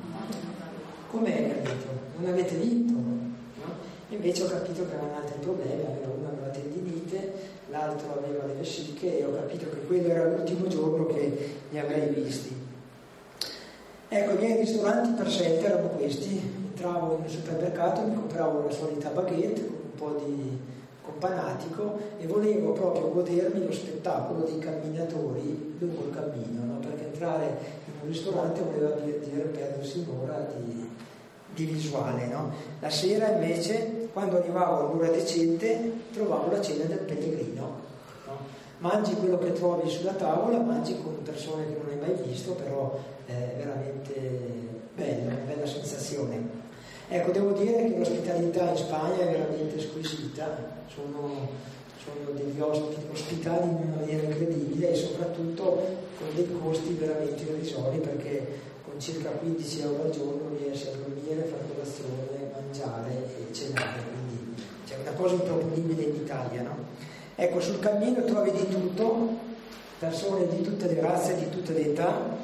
Com'è che ha detto? Non avete vinto? Invece ho capito che avevano altri problemi, uno aveva la tendinite, l'altro aveva le vesciche, e ho capito che quello era l'ultimo giorno che li avrei visti. Ecco, i miei ristoranti per scelta erano questi, entravo nel supermercato, mi compravo la solita baguette con un po' di companatico e volevo proprio godermi lo spettacolo dei camminatori lungo il cammino, no? Perché entrare in un ristorante voleva dire perdersi un'ora di, di visuale, no? La sera invece, quando arrivavo all'ora decente, trovavo la cena del pellegrino, no? Mangi quello che trovi sulla tavola, mangi con persone che non hai mai visto, però è veramente bella, una bella sensazione. Ecco, devo dire che l'ospitalità in Spagna è veramente squisita, sono, sono degli ospiti ospitali in una maniera incredibile e soprattutto con dei costi veramente irrisori, perché con circa quindici euro al giorno riesci a dormire, fare colazione, mangiare e cenare, quindi c'è una cosa improponibile in Italia, no? Ecco, sul cammino trovi di tutto, persone di tutte le razze, di tutte le età,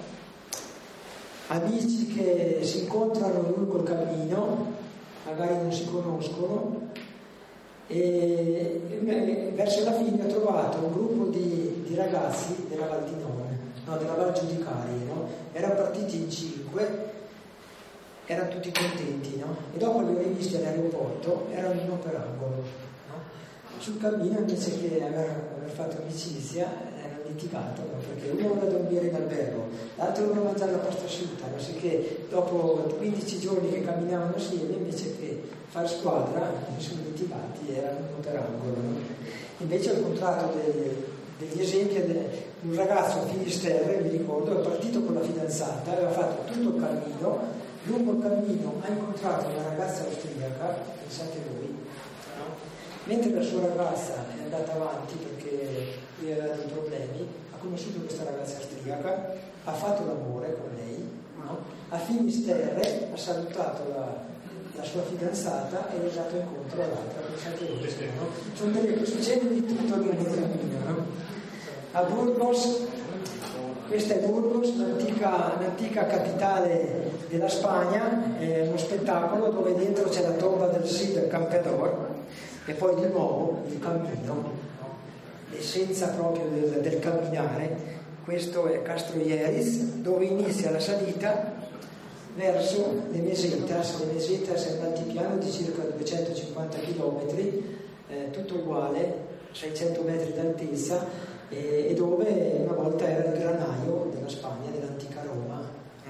amici che si incontrano lungo il cammino, magari non si conoscono, e, e verso la fine ho trovato un gruppo di, di ragazzi della Val di Non, no, della Val Giudicarie, no? Erano partiti in cinque, erano tutti contenti, no? E dopo li ho rivisti all'aeroporto, erano uno per angolo, no? Sul cammino, invece che aver, aver fatto amicizia, litigato, no? Perché uno voleva dormire in albergo, l'altro voleva mangiare la pasta asciutta, no? Che dopo quindici giorni che camminavano assieme, invece che fare squadra, si sono litigati, erano uno per angolo, no? Invece ho incontrato dei, degli esempi di un ragazzo a Finisterre, mi ricordo, è partito con la fidanzata, aveva fatto tutto il cammino, lungo il cammino ha incontrato una ragazza austriaca, pensate voi, no? Mentre la sua ragazza è andata avanti perché lui aveva dei problemi, ha conosciuto questa ragazza austriaca, ha fatto l'amore con lei, no? A Finisterre ha salutato la, la sua fidanzata e è andato incontro all'altra, pensate voi, no? Sono delle, succede di tutto nel cammino, no? A Burgos, questa è Burgos, l'antica, l'antica capitale della Spagna, è uno spettacolo dove dentro c'è la tomba del Cid Campeador e poi di nuovo il cammino, l'essenza proprio del, del camminare. Questo è Castroieris, dove inizia la salita verso le Mesetas. Le Mesetas è un altipiano di circa duecentocinquanta chilometri, eh, tutto uguale, seicento metri d'altezza, eh, e dove una volta era il granaio della Spagna, dell'antica Roma, no?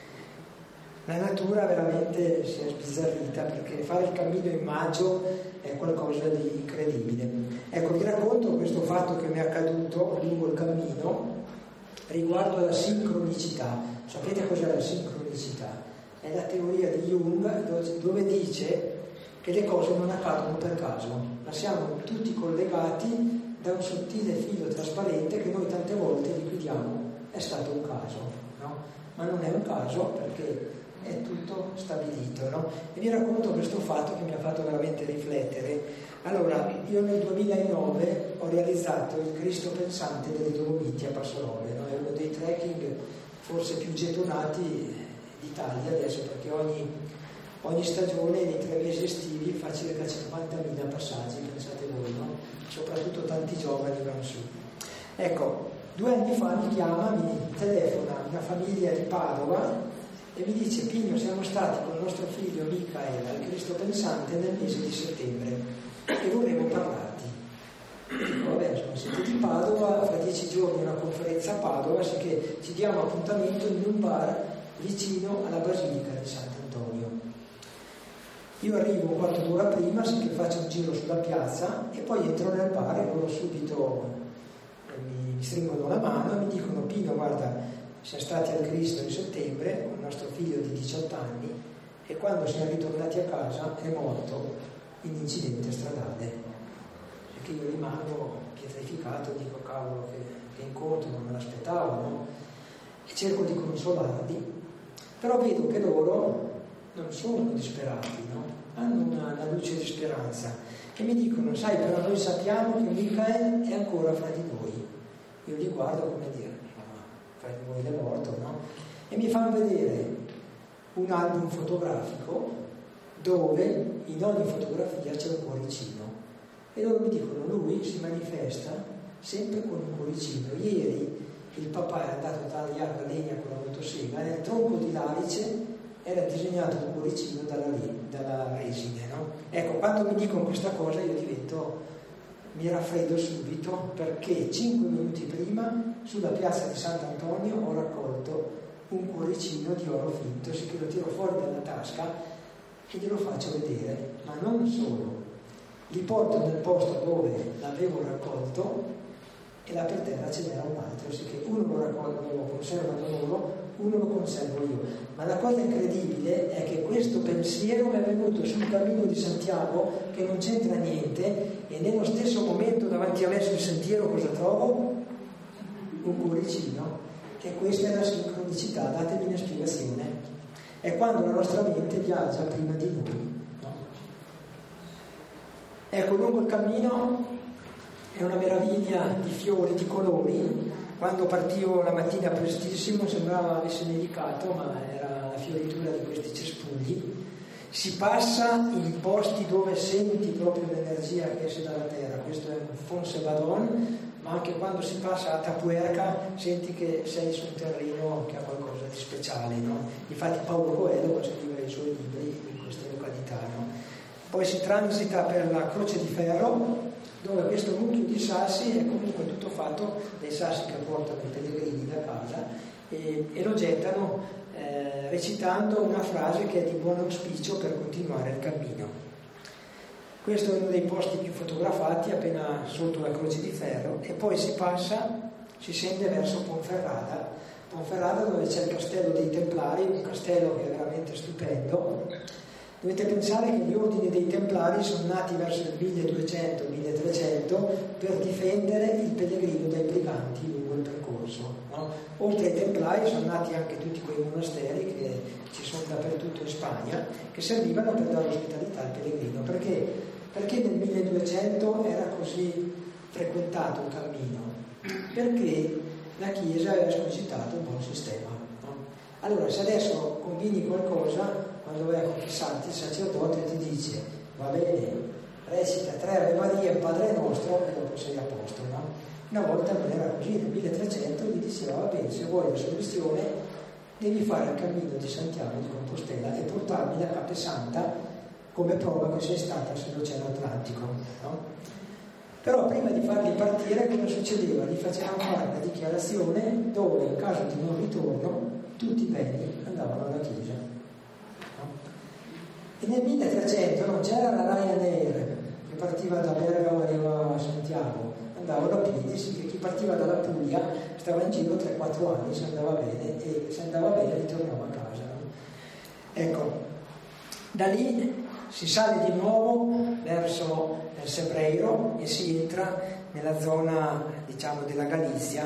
La natura veramente si è sbizzarrita, perché fare il cammino in maggio è qualcosa di incredibile. Ecco, vi racconto questo fatto che mi è accaduto lungo il cammino riguardo alla sincronicità. Sapete cos'è la sincronicità? È la teoria di Jung, dove dice che le cose non accadono per caso, ma siamo tutti collegati da un sottile filo trasparente che noi tante volte liquidiamo. È stato un caso, no? Ma non è un caso, perché è tutto stabilito, no? E vi racconto questo fatto che mi ha fatto veramente riflettere. Allora, io nel duemilanove ho realizzato il Cristo Pensante delle Dolomiti a Passolone, no? È uno dei trekking forse più gettonati d'Italia adesso, perché ogni, ogni stagione nei tre mesi estivi fa circa cinquantamila passaggi, pensate voi, no? Soprattutto tanti giovani vanno su. Ecco, due anni fa mi chiama, mi telefona una famiglia di Padova e mi dice: Pino, siamo stati con il nostro figlio Michael al Cristo Pensante nel mese di settembre e vorremmo parlarti. Dico, vabbè, siete di Padova, fra dieci giorni una conferenza a Padova, sì che ci diamo appuntamento in un bar vicino alla Basilica di Sant'Antonio. Io arrivo un quarto d'ora prima, sì che faccio un giro sulla piazza e poi entro nel bar e loro subito mi, mi stringono la mano e mi dicono: Pino, guarda, siamo stati al Cristo in settembre con il nostro figlio di diciotto anni e quando siamo ritornati a casa è morto in incidente stradale. E che io rimango pietrificato, dico: cavolo, che, che incontro, non me l'aspettavo, no? E cerco di consolarli, però vedo che loro non sono disperati, no? Hanno una, una luce di speranza e mi dicono: sai, però noi sappiamo che Michael è ancora fra di voi. Io li guardo come dire: fra di voi è morto, no? E mi fanno vedere un album fotografico dove in ogni fotografia c'è un cuoricino e loro mi dicono: lui si manifesta sempre con un cuoricino. Ieri il papà è andato a tagliare la legna con la motosega, nel tronco di larice era disegnato un cuoricino dalla, dalla resine, no? Ecco, quando mi dicono questa cosa io divento, mi raffreddo subito, perché cinque minuti prima sulla piazza di Sant'Antonio ho raccolto un cuoricino di oro finto, sì che lo tiro fuori dalla tasca e glielo faccio vedere, ma non solo, li porto nel posto dove l'avevo raccolto e là per terra ce n'era un altro, sì che uno lo raccolgo, lo conservano loro, uno lo conservo io. Ma la cosa incredibile è che questo pensiero mi è venuto sul cammino di Santiago, che non c'entra niente, e nello stesso momento davanti a me sul sentiero cosa trovo? Un cuoricino. E questa è la sincronicità, datemi una spiegazione. È quando la nostra mente viaggia prima di noi, no? Ecco, lungo il cammino è una meraviglia di fiori, di colori. Quando partivo la mattina prestissimo sembrava avesse nevicato, ma era la fioritura di questi cespugli. Si passa in posti dove senti proprio l'energia che esce dalla terra. Questo è Fonsebadon, ma anche quando si passa a Tapuerca senti che sei su un terreno che ha qualcosa di speciale, no? Infatti Paolo Coelho va a scrivere i suoi libri in queste località, no? Poi si transita per la Croce di Ferro, dove questo mucchio di sassi è comunque tutto fatto dai sassi che portano i pellegrini da casa e, e lo gettano eh, recitando una frase che è di buon auspicio per continuare il cammino. Questo è uno dei posti più fotografati, appena sotto la Croce di Ferro, e poi si passa, si scende verso Ponferrada, Ponferrada dove c'è il castello dei Templari, un castello che è veramente stupendo. Dovete pensare che gli ordini dei Templari sono nati verso il milleduecento milletrecento per difendere il pellegrino dai briganti lungo il percorso, no? Oltre ai Templari sono nati anche tutti quei monasteri che ci sono dappertutto in Spagna, che servivano per dare ospitalità al pellegrino. Perché? Perché nel milleduecento era così frequentato il cammino? Perché la Chiesa aveva escogitato un buon sistema, no? Allora, se adesso combini qualcosa, quando vai a confessarti, il sacerdote ti dice va bene, recita tre Ave Maria, il Padre Nostro e dopo sei a posto, no? Una volta non era così, nel milletrecento gli diceva va bene, se vuoi la soluzione devi fare il cammino di Santiago di Compostela e portarmi la Capesanta come prova che sei stata sull'Oceano Atlantico, no? Però prima di farli partire cosa succedeva? Gli facevano fare una dichiarazione dove in caso di non ritorno tutti i beni andavano alla Chiesa. E nel milletrecento non c'era la Ryanair che partiva da Bergamo e arrivava a Santiago, andavano a piedi, sì, che chi partiva dalla Puglia stava in giro tre quattro anni, se andava bene, e se andava bene ritornava a casa, no? Ecco, da lì si sale di nuovo verso il Sebreiro e si entra nella zona, diciamo, della Galizia,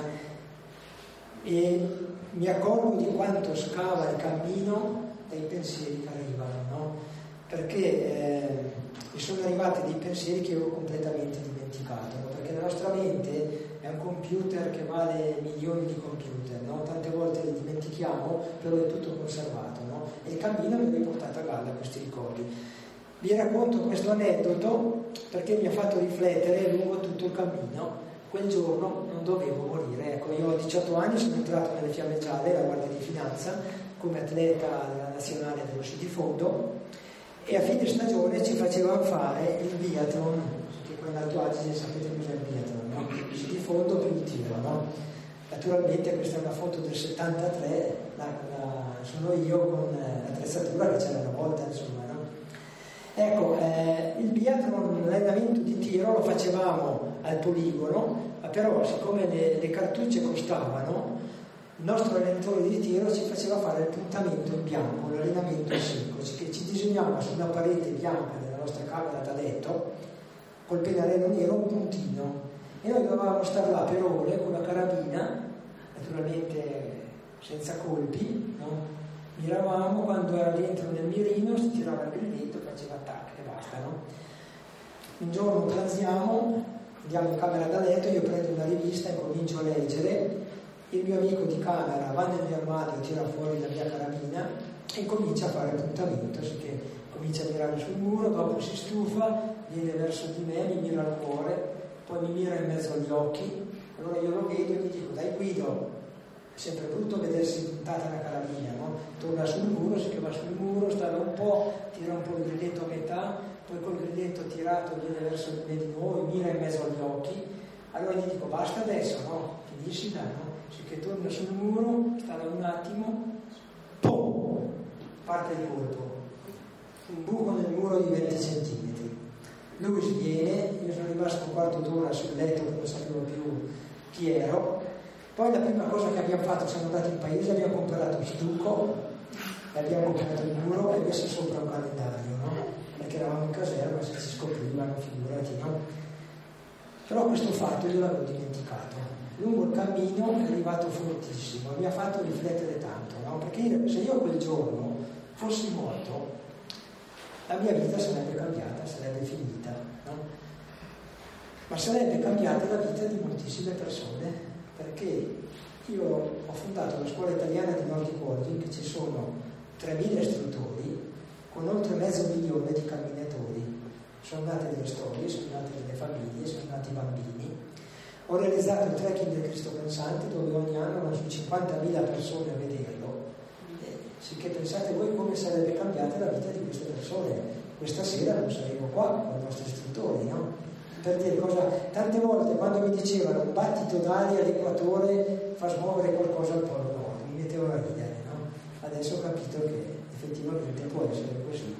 e mi accorgo di quanto scava il cammino dai pensieri che arrivano, no? Perché eh, mi sono arrivati dei pensieri che avevo completamente dimenticato, no? Perché la nostra mente è un computer che vale milioni di computer, no? Tante volte li dimentichiamo, però è tutto conservato, no? E il cammino mi ha portato a galla questi ricordi. Vi racconto questo aneddoto perché mi ha fatto riflettere lungo tutto il cammino. Quel giorno non dovevo morire, ecco, io a diciotto anni sono entrato nelle Fiamme Gialle, la Guardia di Finanza, come atleta della nazionale dello sci di fondo, e a fine stagione ci facevano fare il biathlon, che con l'Alto Adige sapete cos'è il biathlon, no? Sci di fondo più il tiro, no? Naturalmente questa è una foto del settantatré, la, la, sono io con l'attrezzatura che c'era una volta, insomma, no? Ecco, eh, il biathlon, l'allenamento di tiro lo facevamo al poligono, ma però siccome le, le cartucce costavano, il nostro allenatore di tiro ci faceva fare il puntamento in bianco, l'allenamento in secco, che ci disegnava su una parete bianca della nostra camera da letto col pennarello nero un puntino, e noi dovevamo stare là per ore con la carabina, naturalmente senza colpi, no? Miravamo, quando era dentro nel mirino si tirava il grilletto, faceva tac e basta, no? Un giorno pranziamo, andiamo in camera da letto, io prendo una rivista e comincio a leggere. Il mio amico di camera va nel mio armadio, tira fuori la mia carabina e comincia a fare appuntamento, che comincia a mirare sul muro, dopo si stufa, viene verso di me, mi mira al cuore, poi mi mira in mezzo agli occhi, allora io lo vedo e gli dico dai Guido, è sempre brutto vedersi puntata una carabina, no? Torna sul muro, si chiama sul muro, sta da un po', tira un po' il grilletto a metà, poi col grilletto tirato viene verso di me di nuovo, mira in mezzo agli occhi, allora gli dico basta adesso, no? Finiscila, no? Che torna sul muro, sta da un attimo, pum, parte il colpo, un buco nel muro di venti centimetri. Lui sviene, io sono rimasto un quarto d'ora sul letto che non sapevo più chi ero. Poi la prima cosa che abbiamo fatto, siamo andati in paese, abbiamo comprato un stucco, abbiamo comprato il muro e messo sopra un calendario, no? Perché eravamo in caserma, se ci scoprivano, figurati, no? Però questo fatto io l'avevo dimenticato. Lungo il cammino è arrivato fortissimo, mi ha fatto riflettere tanto, no? Perché se io quel giorno fossi morto, la mia vita sarebbe cambiata, sarebbe finita, no? Ma sarebbe cambiata la vita di moltissime persone, perché io ho fondato la scuola italiana di Nordic Walking, che ci sono tremila istruttori con oltre mezzo milione di camminatori. Sono nate delle storie, sono nate delle famiglie, sono nati bambini. Ho realizzato il trekking del Cristo Pensante, dove ogni anno vanno su cinquantamila persone a vederlo. Eh, sicché pensate voi come sarebbe cambiata la vita di queste persone. Questa sera non saremo qua con i nostri istruttori, no? Per dire cosa, tante volte quando mi dicevano un battito d'aria all'equatore fa smuovere qualcosa al Polo Nord, mi mettevo a ridere, no? Adesso ho capito che effettivamente può essere così.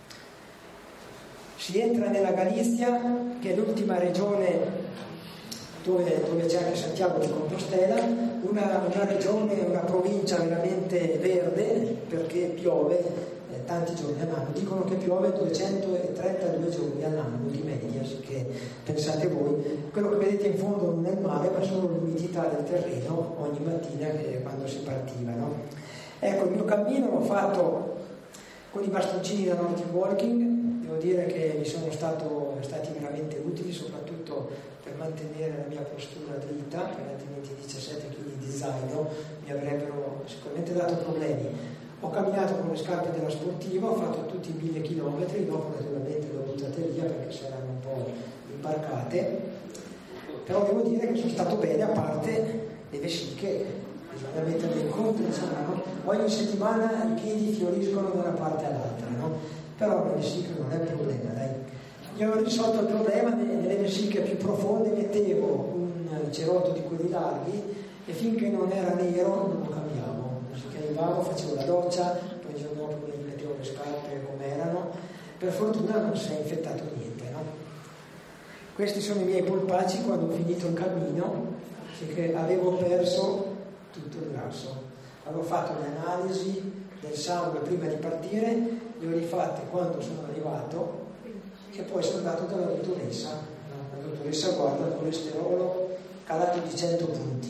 Si entra nella Galizia, che è l'ultima regione dove, dove c'è anche Santiago di Compostela, una, una regione, una provincia veramente verde, perché piove eh, tanti giorni all'anno. Dicono che piove duecentotrentadue giorni all'anno di media, che pensate voi, quello che vedete in fondo non è il mare, ma solo l'umidità del terreno ogni mattina che, quando si partiva, no? Ecco, il mio cammino l'ho fatto con i bastoncini da Nordic Walking. Devo dire che mi sono stato, stati veramente utili, soprattutto per mantenere la mia postura dritta, perché altrimenti diciassette chili di zaino mi avrebbero sicuramente dato problemi. Ho camminato con le scarpe della sportiva, ho fatto tutti i mille chilometri, dopo naturalmente le ho buttate via perché si erano un po' imbarcate, però devo dire che sono stato bene, a parte le vesciche, bisogna metterle in conto, insomma, no? Ogni settimana i piedi fioriscono da una parte all'altra, no? Però le vesciche non è un problema, dai. Io ho risolto il problema nelle vesciche più profonde, mettevo un cerotto di quelli larghi e finché non era nero non lo cambiavo. Perché arrivavo, facevo la doccia, poi il giorno dopo mi mettevo le scarpe come erano. Per fortuna non si è infettato niente, no? Questi sono i miei polpacci quando ho finito il cammino, perché avevo perso tutto il grasso. Avevo fatto le analisi del sangue prima di partire, le ho rifatte quando sono arrivato e poi sono andato dalla dottoressa. La dottoressa guarda il colesterolo calato di cento punti.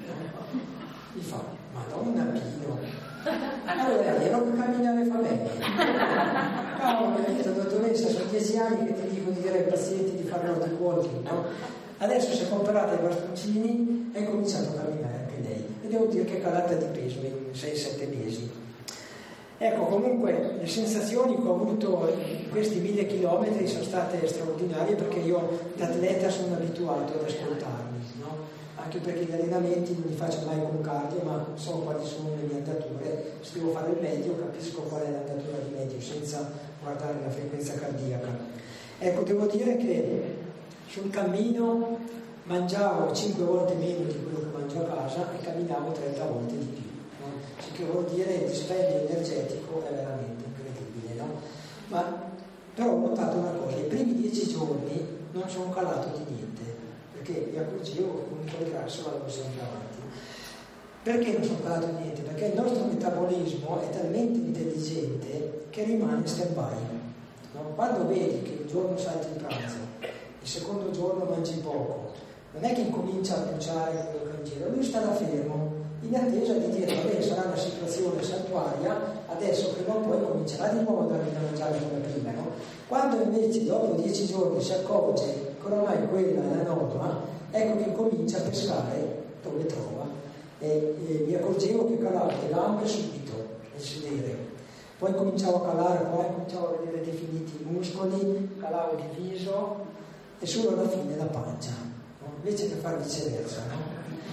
Mi fa, Madonna Pino, allora è vero che camminare fa bene. Cavolo, mi ha detto, dottoressa, sono dieci anni che ti dico di dire ai pazienti di fare Nordic Walking, no? Adesso si è comprata i bastoncini e ha cominciato a camminare anche lei. E devo dire che è calata di peso in sei sette mesi. Ecco, comunque le sensazioni che ho avuto in questi mille chilometri sono state straordinarie, perché io da atleta sono abituato ad ascoltarmi, no? Anche perché gli allenamenti non li faccio mai con cardio, ma so quali sono le mie andature. Se devo fare il medio capisco qual è l'andatura di medio senza guardare la frequenza cardiaca. Ecco, devo dire che sul cammino mangiavo cinque volte meno di quello che mangio a casa e camminavo trenta volte di più. Che vuol dire il dispendio energetico è veramente incredibile, no? Ma però ho notato una cosa: i primi dieci giorni non sono calato di niente, perché mi accorgevo che comunque il grasso l'avevo sempre avanti. Perché non sono calato di niente? Perché il nostro metabolismo è talmente intelligente che rimane in stand-by, no? Quando vedi che un giorno salti il pranzo, il secondo giorno mangi poco, non è che incomincia a bruciare quello che è in giro, lui sta da fermo in attesa di dire vabbè, sarà una situazione saltuaria, adesso che non puoi comincerà di nuovo a darmi da mangiare come prima, no? Quando invece dopo dieci giorni si accorge che oramai quella è la norma, ecco che comincia a pescare dove trova. E, e mi accorgevo che calavo le gambe subito nel sedere, poi cominciavo a calare, poi cominciavo a vedere definiti i muscoli, calavo il viso e solo alla fine la pancia, no? Invece che fare viceversa, no?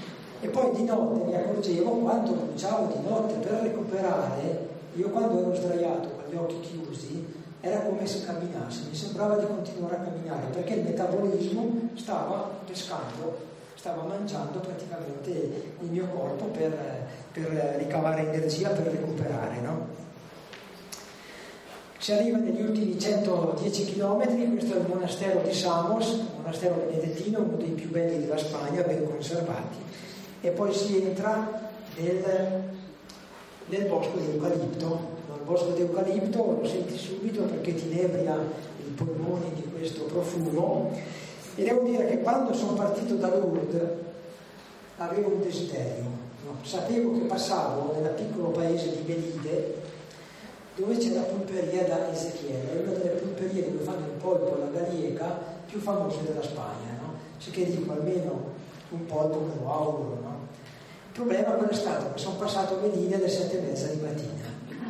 E poi di notte mi accorgevo quanto bruciavo di notte per recuperare. Io quando ero sdraiato con gli occhi chiusi era come se camminassi, mi sembrava di continuare a camminare perché il metabolismo stava pescando, stava mangiando praticamente il mio corpo per, per ricavare energia, per recuperare, no? Si arriva negli ultimi centodieci chilometri, questo è il monastero di Samos, un monastero benedettino, uno dei più belli della Spagna, ben conservati, e poi si entra nel, nel bosco di eucalipto. Il bosco di eucalipto lo senti subito perché ti inebria i polmoni di questo profumo, e devo dire che quando sono partito da Lourdes avevo un desiderio, no? Sapevo che passavo nel piccolo paese di Melide, dove c'è la pulperia da Ezechiele, è una delle pulperie dove fanno il polpo alla gallega più famose della Spagna, no? Che dico almeno un polpo me lo auguro, no? Il problema qual è stato? Che sono passato a Melide alle sette e mezza di mattina.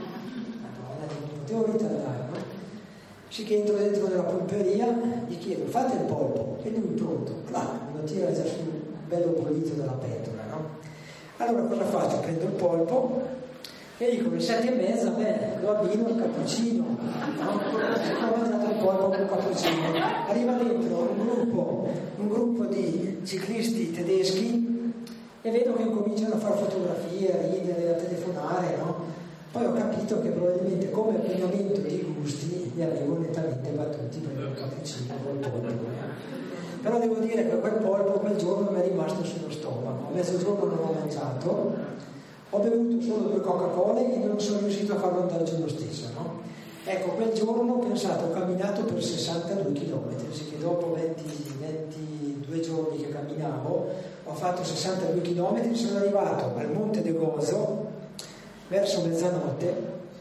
Madonna, non potevo ritardare, no? Sì, che entro dentro nella pulperia, gli chiedo, fate il polpo, e lui pronto, là, me lo tira già sul bello bollito della pentola, no? Allora cosa faccio? Prendo il polpo e dico, alle sette e mezza, beh, lo abbino al cappuccino, no? Ho mangiato il polpo con il cappuccino. Arriva dentro un gruppo, un gruppo di ciclisti tedeschi e vedo che cominciano a fare fotografie, a ridere, a telefonare, no? Poi ho capito che probabilmente come abbinamento di gusti li avevo nettamente battuti per il cappuccino col polpo. Però devo dire che quel polpo quel giorno mi è rimasto sullo stomaco, a mezzogiorno non ho mangiato, ho bevuto solo due Coca-Cola e non sono riuscito a farlo andare giù lo stesso, no? Ecco, quel giorno, pensate, ho camminato per sessantadue chilometri, sì, che dopo venti, ventidue giorni che camminavo ho fatto sessantadue chilometri, sono arrivato al Monte de Gozo verso mezzanotte,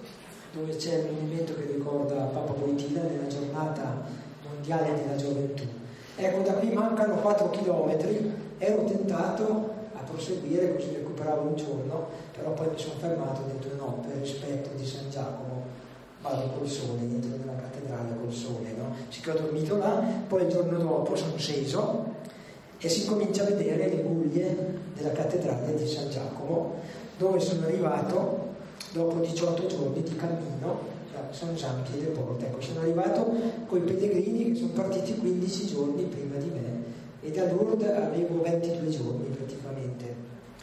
dove c'è il monumento che ricorda Papa Wojtyla nella giornata mondiale della gioventù. Ecco, da qui mancano quattro chilometri, ero tentato a proseguire così recuperavo un giorno, però poi mi sono fermato, ho detto no, per rispetto di San Giacomo vado col sole, dentro nella cattedrale col sole, no? Sì, che ho dormito là, poi il giorno dopo sono sceso e si comincia a vedere le guglie della cattedrale di San Giacomo, dove sono arrivato dopo diciotto giorni di cammino da San Gian Piedeporta. Ecco, sono arrivato con i pellegrini che sono partiti quindici giorni prima di me e da Lourdes avevo ventidue giorni praticamente.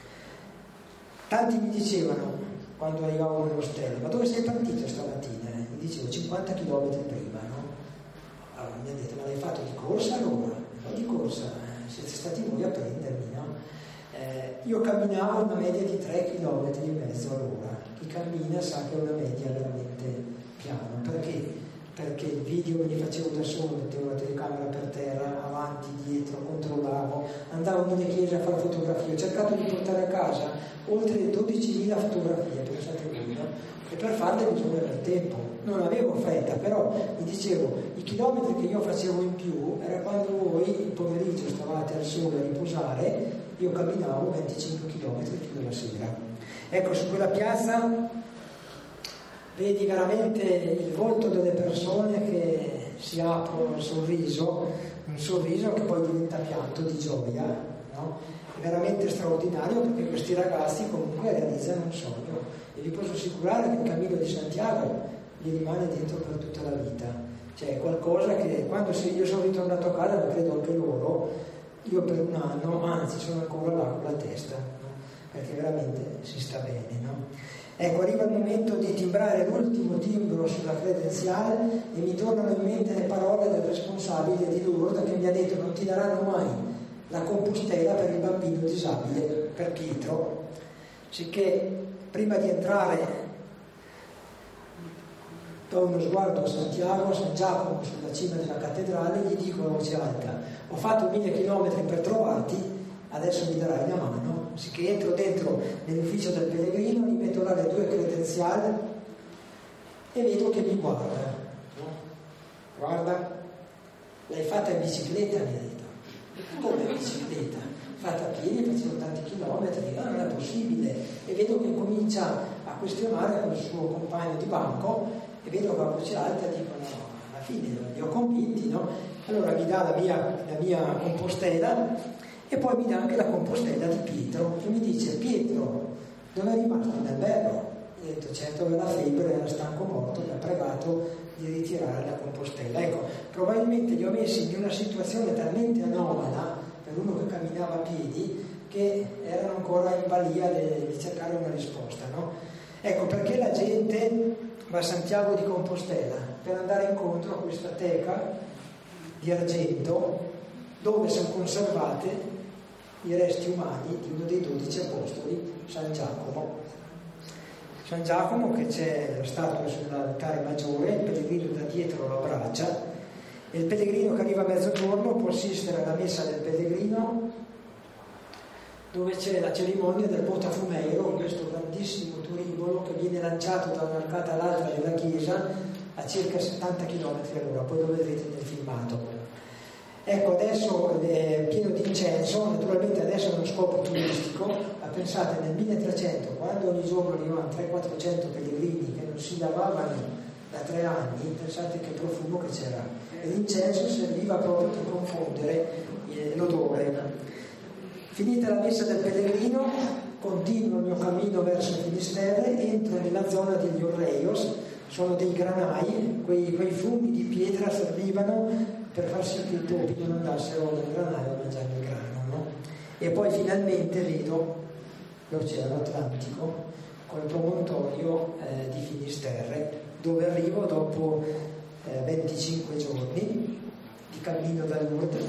Tanti mi dicevano quando arrivavo all'ostello, ma dove sei partito stamattina? Eh? Mi dicevo cinquanta chilometri prima, no? Allora mi ha detto, ma l'hai fatto di corsa allora? No, di corsa, eh, siete stati voi a prendermi, no? Eh, io camminavo una media di tre chilometri e mezzo all'ora. Chi cammina sa che è una media veramente piano. Perché? Perché il video me li facevo da solo, mettevo la telecamera per terra, avanti, dietro, controllavo, andavo nelle chiese a fare fotografie, ho cercato di portare a casa oltre dodicimila fotografie, pensate voi, no? E per farle bisogna aver tempo. Non avevo fretta, però mi dicevo, i chilometri che io facevo in più era quando voi il pomeriggio stavate al sole a riposare, io camminavo venticinque chilometri fino alla sera. Ecco, su quella piazza vedi veramente il volto delle persone che si aprono al sorriso, un sorriso che poi diventa pianto di gioia, no? È veramente straordinario perché questi ragazzi comunque realizzano un sogno e vi posso assicurare che il cammino di Santiago gli rimane dentro per tutta la vita. Cioè è qualcosa che quando io sono ritornato a casa, ma credo anche loro, io per un anno, anzi sono ancora là con la testa, no? Perché veramente si sta bene, no? Ecco, arriva il momento di timbrare l'ultimo timbro sulla credenziale e mi tornano in mente le parole del responsabile di Lourdes che mi ha detto non ti daranno mai la compostela per il bambino disabile, per Pietro, sicché prima di entrare do uno sguardo a Santiago, a San Giacomo sulla cima della cattedrale, gli dico a voce alta, ho fatto mille chilometri per trovarti, adesso mi darai la mano, sicché entro dentro nell'ufficio del pellegrino, gli metto là le due credenziali e vedo che mi guarda, no? Guarda, l'hai fatta in bicicletta, mi ha detto. Come in bicicletta? Fatta a piedi, facevo tanti chilometri, no, non è possibile. E vedo che comincia a questionare con il suo compagno di banco e vedo che a voce alta dicono, alla fine li ho convinti, no? Allora mi dà la mia, la mia compostela E poi mi dà anche la compostella di Pietro e mi dice: Pietro, dove è rimasto in albergo? Ho detto: certo, aveva la febbre, era stanco morto, mi ha pregato di ritirare la compostella. Ecco, probabilmente li ho messi in una situazione talmente anomala per uno che camminava a piedi che erano ancora in balia di cercare una risposta, no? Ecco perché la gente va a Santiago di Compostela, per andare incontro a questa teca di argento dove sono conservate i resti umani di uno dei dodici apostoli, San Giacomo. San Giacomo, che c'è la statua sull'altare maggiore, il pellegrino da dietro lo abbraccia, e il pellegrino che arriva a mezzogiorno può assistere alla messa del pellegrino, dove c'è la cerimonia del botafumeiro, questo grandissimo turibolo che viene lanciato da un'arcata all'altra della chiesa a circa settanta chilometri all'ora, poi lo vedrete nel filmato. Ecco, adesso è pieno di incenso, naturalmente adesso è uno scopo turistico, ma pensate nel milletrecento, quando ogni giorno arrivavano trecento quattrocento pellegrini che non si lavavano da tre anni, pensate che profumo che c'era, e l'incenso serviva proprio per confondere eh, l'odore. Finita la messa del pellegrino, continuo il mio cammino verso Finisterre, entro nella zona degli Orreios, sono dei granai, quei, quei funghi di pietra servivano per far sì che i topi non andassero nel granaio a mangiare il grano, no? E poi finalmente vedo l'Oceano Atlantico col promontorio eh, di Finisterre, dove arrivo dopo eh, venticinque giorni di cammino da Lourdes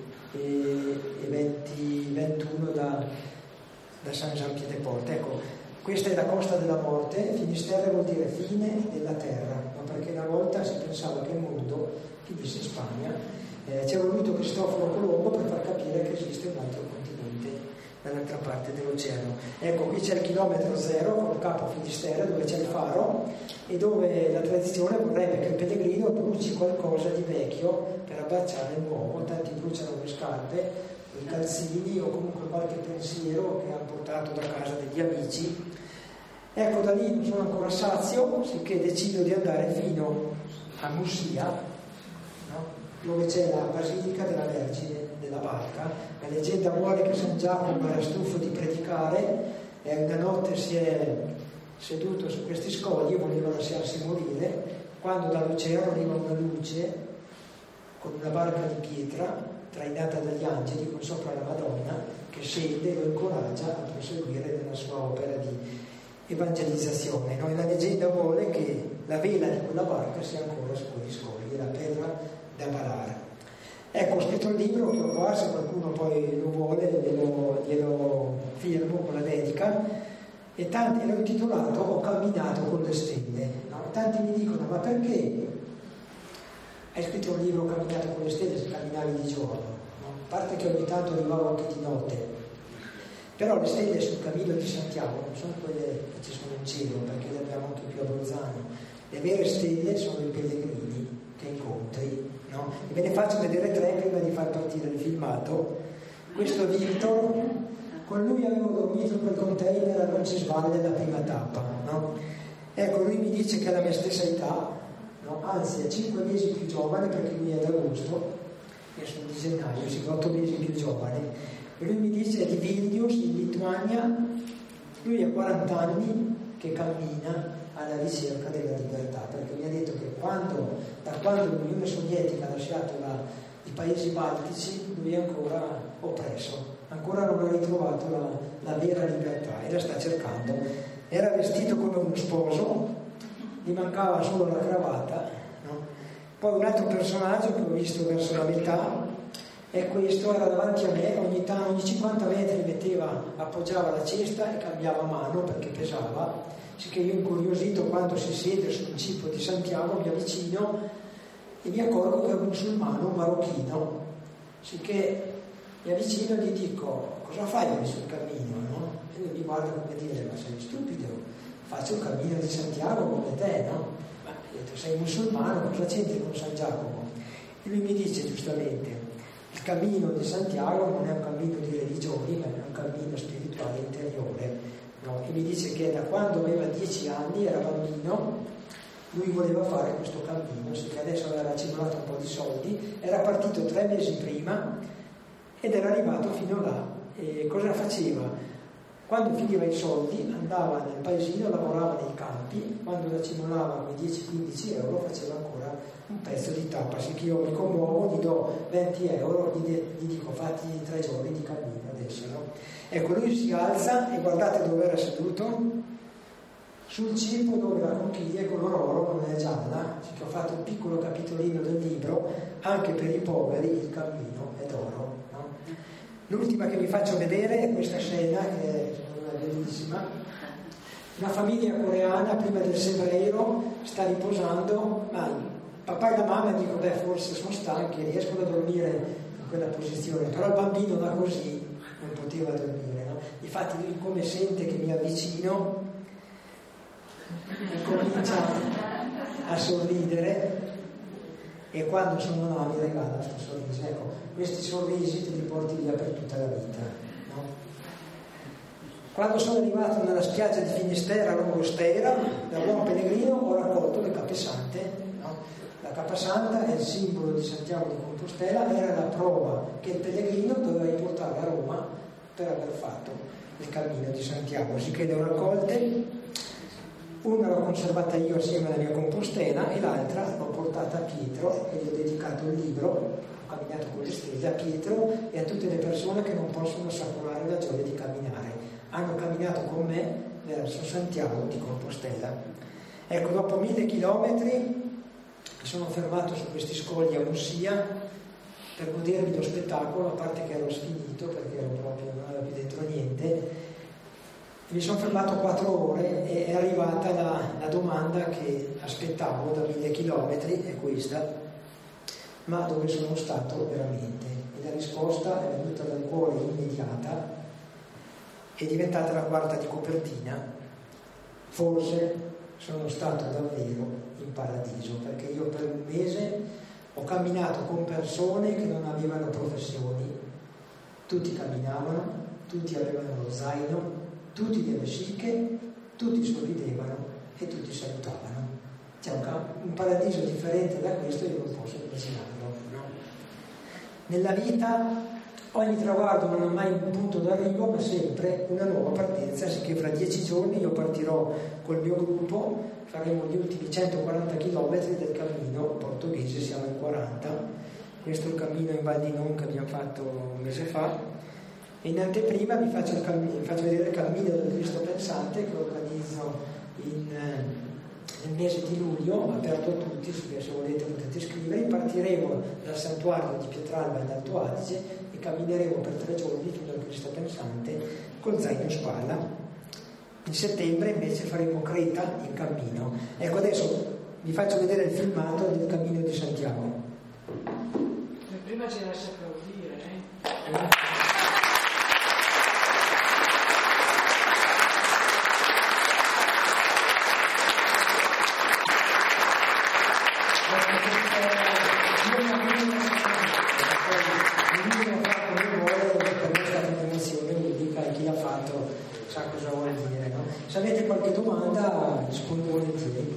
e, e venti, ventuno da, da San Jean-Pied-de-Port. Ecco, questa è la costa della morte. Finisterre vuol dire fine della terra, ma perché una volta si pensava che il mondo finisse in Spagna. Eh, c'è voluto Cristoforo Colombo per far capire che esiste un altro continente dall'altra parte dell'oceano. Ecco, qui c'è il chilometro zero col capo Finisterre, dove c'è il faro e dove la tradizione vorrebbe che il pellegrino bruci qualcosa di vecchio per abbracciare il nuovo. Tanti bruciano le scarpe, i calzini o comunque qualche pensiero che hanno portato da casa degli amici. Ecco, da lì non sono ancora sazio, sicché decido di andare fino a Musia, no? Dove c'è la Basilica della Vergine della Barca. La leggenda vuole che San Giacomo era stufo di predicare e una notte si è seduto su questi scogli, voleva lasciarsi morire, quando dall'oceano arriva una luce con una barca di pietra trainata dagli angeli con sopra la Madonna, che scende e lo incoraggia a proseguire nella sua opera di evangelizzazione, no? E la leggenda vuole che la vela di quella barca sia ancora su quegli scogli, la Pedra da Balar. Ecco, ho scritto il libro che ho qua, se qualcuno poi lo vuole glielo, glielo firmo con la dedica, e tanti l'ho intitolato Ho camminato con le stelle, no? Tanti mi dicono: ma perché hai scritto un libro Camminato con le stelle se camminavi di giorno? No? A parte che ogni tanto arrivavo anche di notte, però le stelle sul cammino di Santiago non sono quelle che ci sono in cielo, perché le abbiamo anche più a Bolzano. Le vere stelle sono i pellegrini che incontri, no? E ve ne faccio vedere tre prima di far partire il filmato. Questo Victor, con lui avevo dormito in quel container a Roncisvalle la prima tappa, no? Ecco, lui mi dice che ha la mia stessa età, no? Anzi è cinque mesi più giovane, perché lui è d'agosto, io sono di gennaio, si fa otto mesi più giovane. E lui mi dice di Vilnius in Lituania, lui ha quaranta anni che cammina alla ricerca della libertà, perché mi ha detto che quando, da quando l'Unione Sovietica ha lasciato la, i paesi baltici, lui è ancora oppresso, ancora non ha ritrovato la, la vera libertà e la sta cercando. Era vestito come uno sposo, gli mancava solo la cravatta, no? Poi un altro personaggio che ho visto verso la metà è questo, era davanti a me, ogni, t- ogni cinquanta metri metteva, appoggiava la cesta e cambiava mano perché pesava, sicché io incuriosito, quando si siede sul cipo di Santiago mi avvicino e mi accorgo che è un musulmano, un marocchino, sicché mi avvicino e gli dico: cosa fai sul cammino, no? E lui mi guarda come dire: ma sei stupido, faccio il cammino di Santiago come te, no? Ma ho detto: sei musulmano, cosa c'entri con San Giacomo? E lui mi dice giustamente: il cammino di Santiago non è un cammino di religioni, ma è un cammino spirituale interiore, no? E mi dice che da quando aveva dieci anni, era bambino, lui voleva fare questo cammino, sì, che adesso aveva accumulato un po' di soldi, era partito tre mesi prima ed era arrivato fino là. E cosa faceva? Quando finiva i soldi andava nel paesino, lavorava nei campi, quando accumulava quei dieci quindici euro faceva ancora un pezzo di tapas, che io mi commuovo, gli do venti euro, gli, de- gli dico fatti tre giorni di cammino adesso, no? Ecco, lui si alza e guardate dove era seduto, sul cibo dove la conchiglia è color oro, non è gialla, che ho fatto un piccolo capitolino del libro, anche per i poveri il cammino è d'oro, no? L'ultima che vi faccio vedere è questa scena, che è una bellissima. Una famiglia coreana prima del Sevreiro sta riposando, ma il papà e la mamma dicono, beh, forse sono stanchi, riescono a dormire in quella posizione, però il bambino da così non poteva dormire, no? Infatti lui, come sente che mi avvicino, comincia a sorridere, e quando sono là mi regala questo sorriso. Ecco, questi sorrisi te li porti via per tutta la vita, no? Quando sono arrivato nella spiaggia di Finisterra, Longostera, da buon pellegrino ho raccolto le capesante, no? La capasanta è il simbolo di Santiago di Compostela, era la prova che il pellegrino doveva riportare a Roma per aver fatto il cammino di Santiago. Sicché le ho raccolte. Una l'ho conservata io assieme alla mia Compostela e l'altra l'ho portata a Pietro e gli ho dedicato il libro, ho camminato con le stelle, a Pietro e a tutte le persone che non possono assaporare la gioia di camminare. Hanno camminato con me verso Santiago di Compostela. Ecco, dopo mille chilometri mi sono fermato su questi scogli a Mussia per godermi lo spettacolo, a parte che ero sfinito perché ero proprio, non avevo più dentro niente. Mi sono fermato quattro ore e è arrivata la, la domanda che aspettavo da mille chilometri, è questa: ma dove sono stato veramente? E la risposta è venuta dal cuore immediata, è diventata la quarta di copertina: forse sono stato davvero in paradiso, perché io per un mese ho camminato con persone che non avevano professioni, tutti camminavano, tutti avevano lo zaino, tutti delle vesciche, tutti sorridevano e tutti salutavano. C'è un, un paradiso differente da questo, io non posso immaginarlo, no? Nella vita ogni traguardo non ha mai un punto d'arrivo, ma sempre una nuova partenza, sicché fra dieci giorni io partirò col mio gruppo, faremo gli ultimi centoquaranta chilometri del cammino portoghese, siamo in quaranta. Questo è il cammino in Val di Non che abbiamo fatto un mese fa. E in anteprima vi faccio, il cammino, vi faccio vedere il cammino del Cristo Pensante che organizzo in, eh, nel mese di luglio, aperto a tutti, se volete potete iscrivervi. Partiremo dal santuario di Pietralba in Alto Adige e cammineremo per tre giorni fino al Cristo Pensante col zaino in spalla. In settembre invece faremo Creta in cammino. Ecco, adesso vi faccio vedere il filmato del cammino di Santiago. Prima ci lascia applaudire, eh? Se avete qualche domanda rispondo volentieri.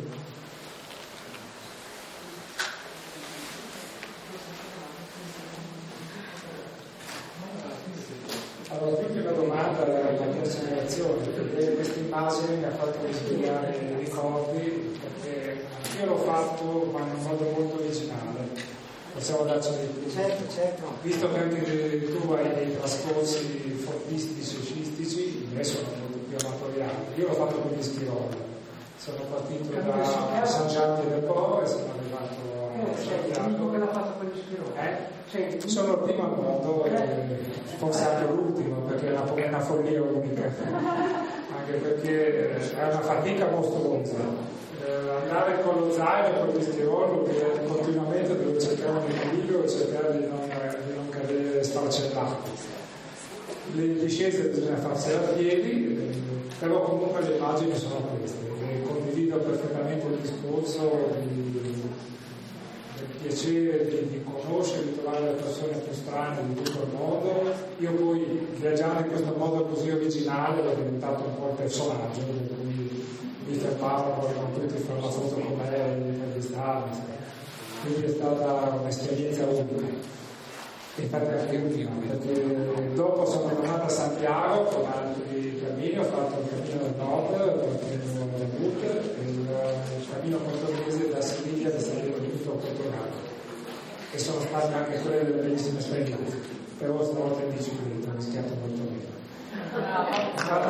Allora, più che una domanda era una considerazione, perché questa immagine mi ha fatto risvegliare i ricordi, perché io l'ho fatto ma in un modo molto originale. Possiamo darci dei punti. Certo, certo. Visto che anche tu hai dei trascorsi fortistici e sciistici, adesso sono molto più amatoriali. Io l'ho fatto con gli Schiroli. Sono partito da San Gianni del Po e sono arrivato a Santiago. Che l'ha fatto con gli Schiroli? Eh? Sono il primo al mondo e forse anche l'ultimo, perché è una, è una follia unica. Anche perché è una fatica mostruosa. Andare con lo zaino, con gli stirolo, continuamente devo cercare un equilibrio e cercare di non, di non cadere sfarcellato. Le discese bisogna farsele a piedi, però comunque le immagini sono queste. E condivido perfettamente il discorso di, del piacere di, di conoscere, di trovare le persone più strane di tutto il mondo. Io poi, viaggiando in questo modo così originale, ero diventato un po' il personaggio, per cui mi fermavano, volevano tutti fare una foto con me, intervistarmi, quindi è stata un'esperienza unica. infatti anche io, perché dopo sono tornato a Santiago con altri cammini, ho fatto il cammino del nord, partendo da But, e il cammino portoghese da Siviglia di salire tutto a Portogallo, e sono state anche quelle delle bellissime esperienze, però stavolta in bicicletta, ho rischiato molto meno. È stata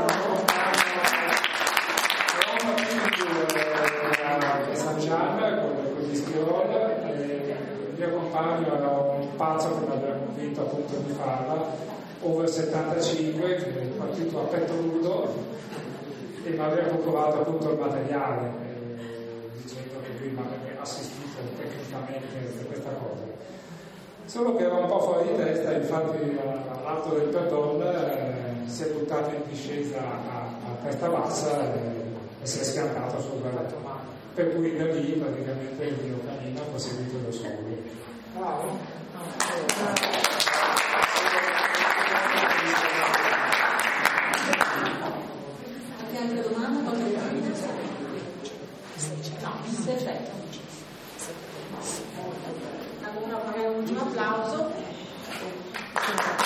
a San Gian con gli Stirol, e il mio compagno era un pazzo che mi aveva convinto appunto di farla, over settantacinque, che è partito a petto nudo e mi aveva comprovato appunto il materiale, eh, dicendo che lui mi aveva assistito tecnicamente a questa cosa. Solo che era un po' fuori di testa, infatti all'alto del Perdon eh, si è buttato in discesa a, a testa bassa e, e si è schiantato sul berretto, per cui da lì praticamente il mio cammino ha proseguito da solo. Bravo. Avete altre domande? No, perfetto. Allora, un applauso.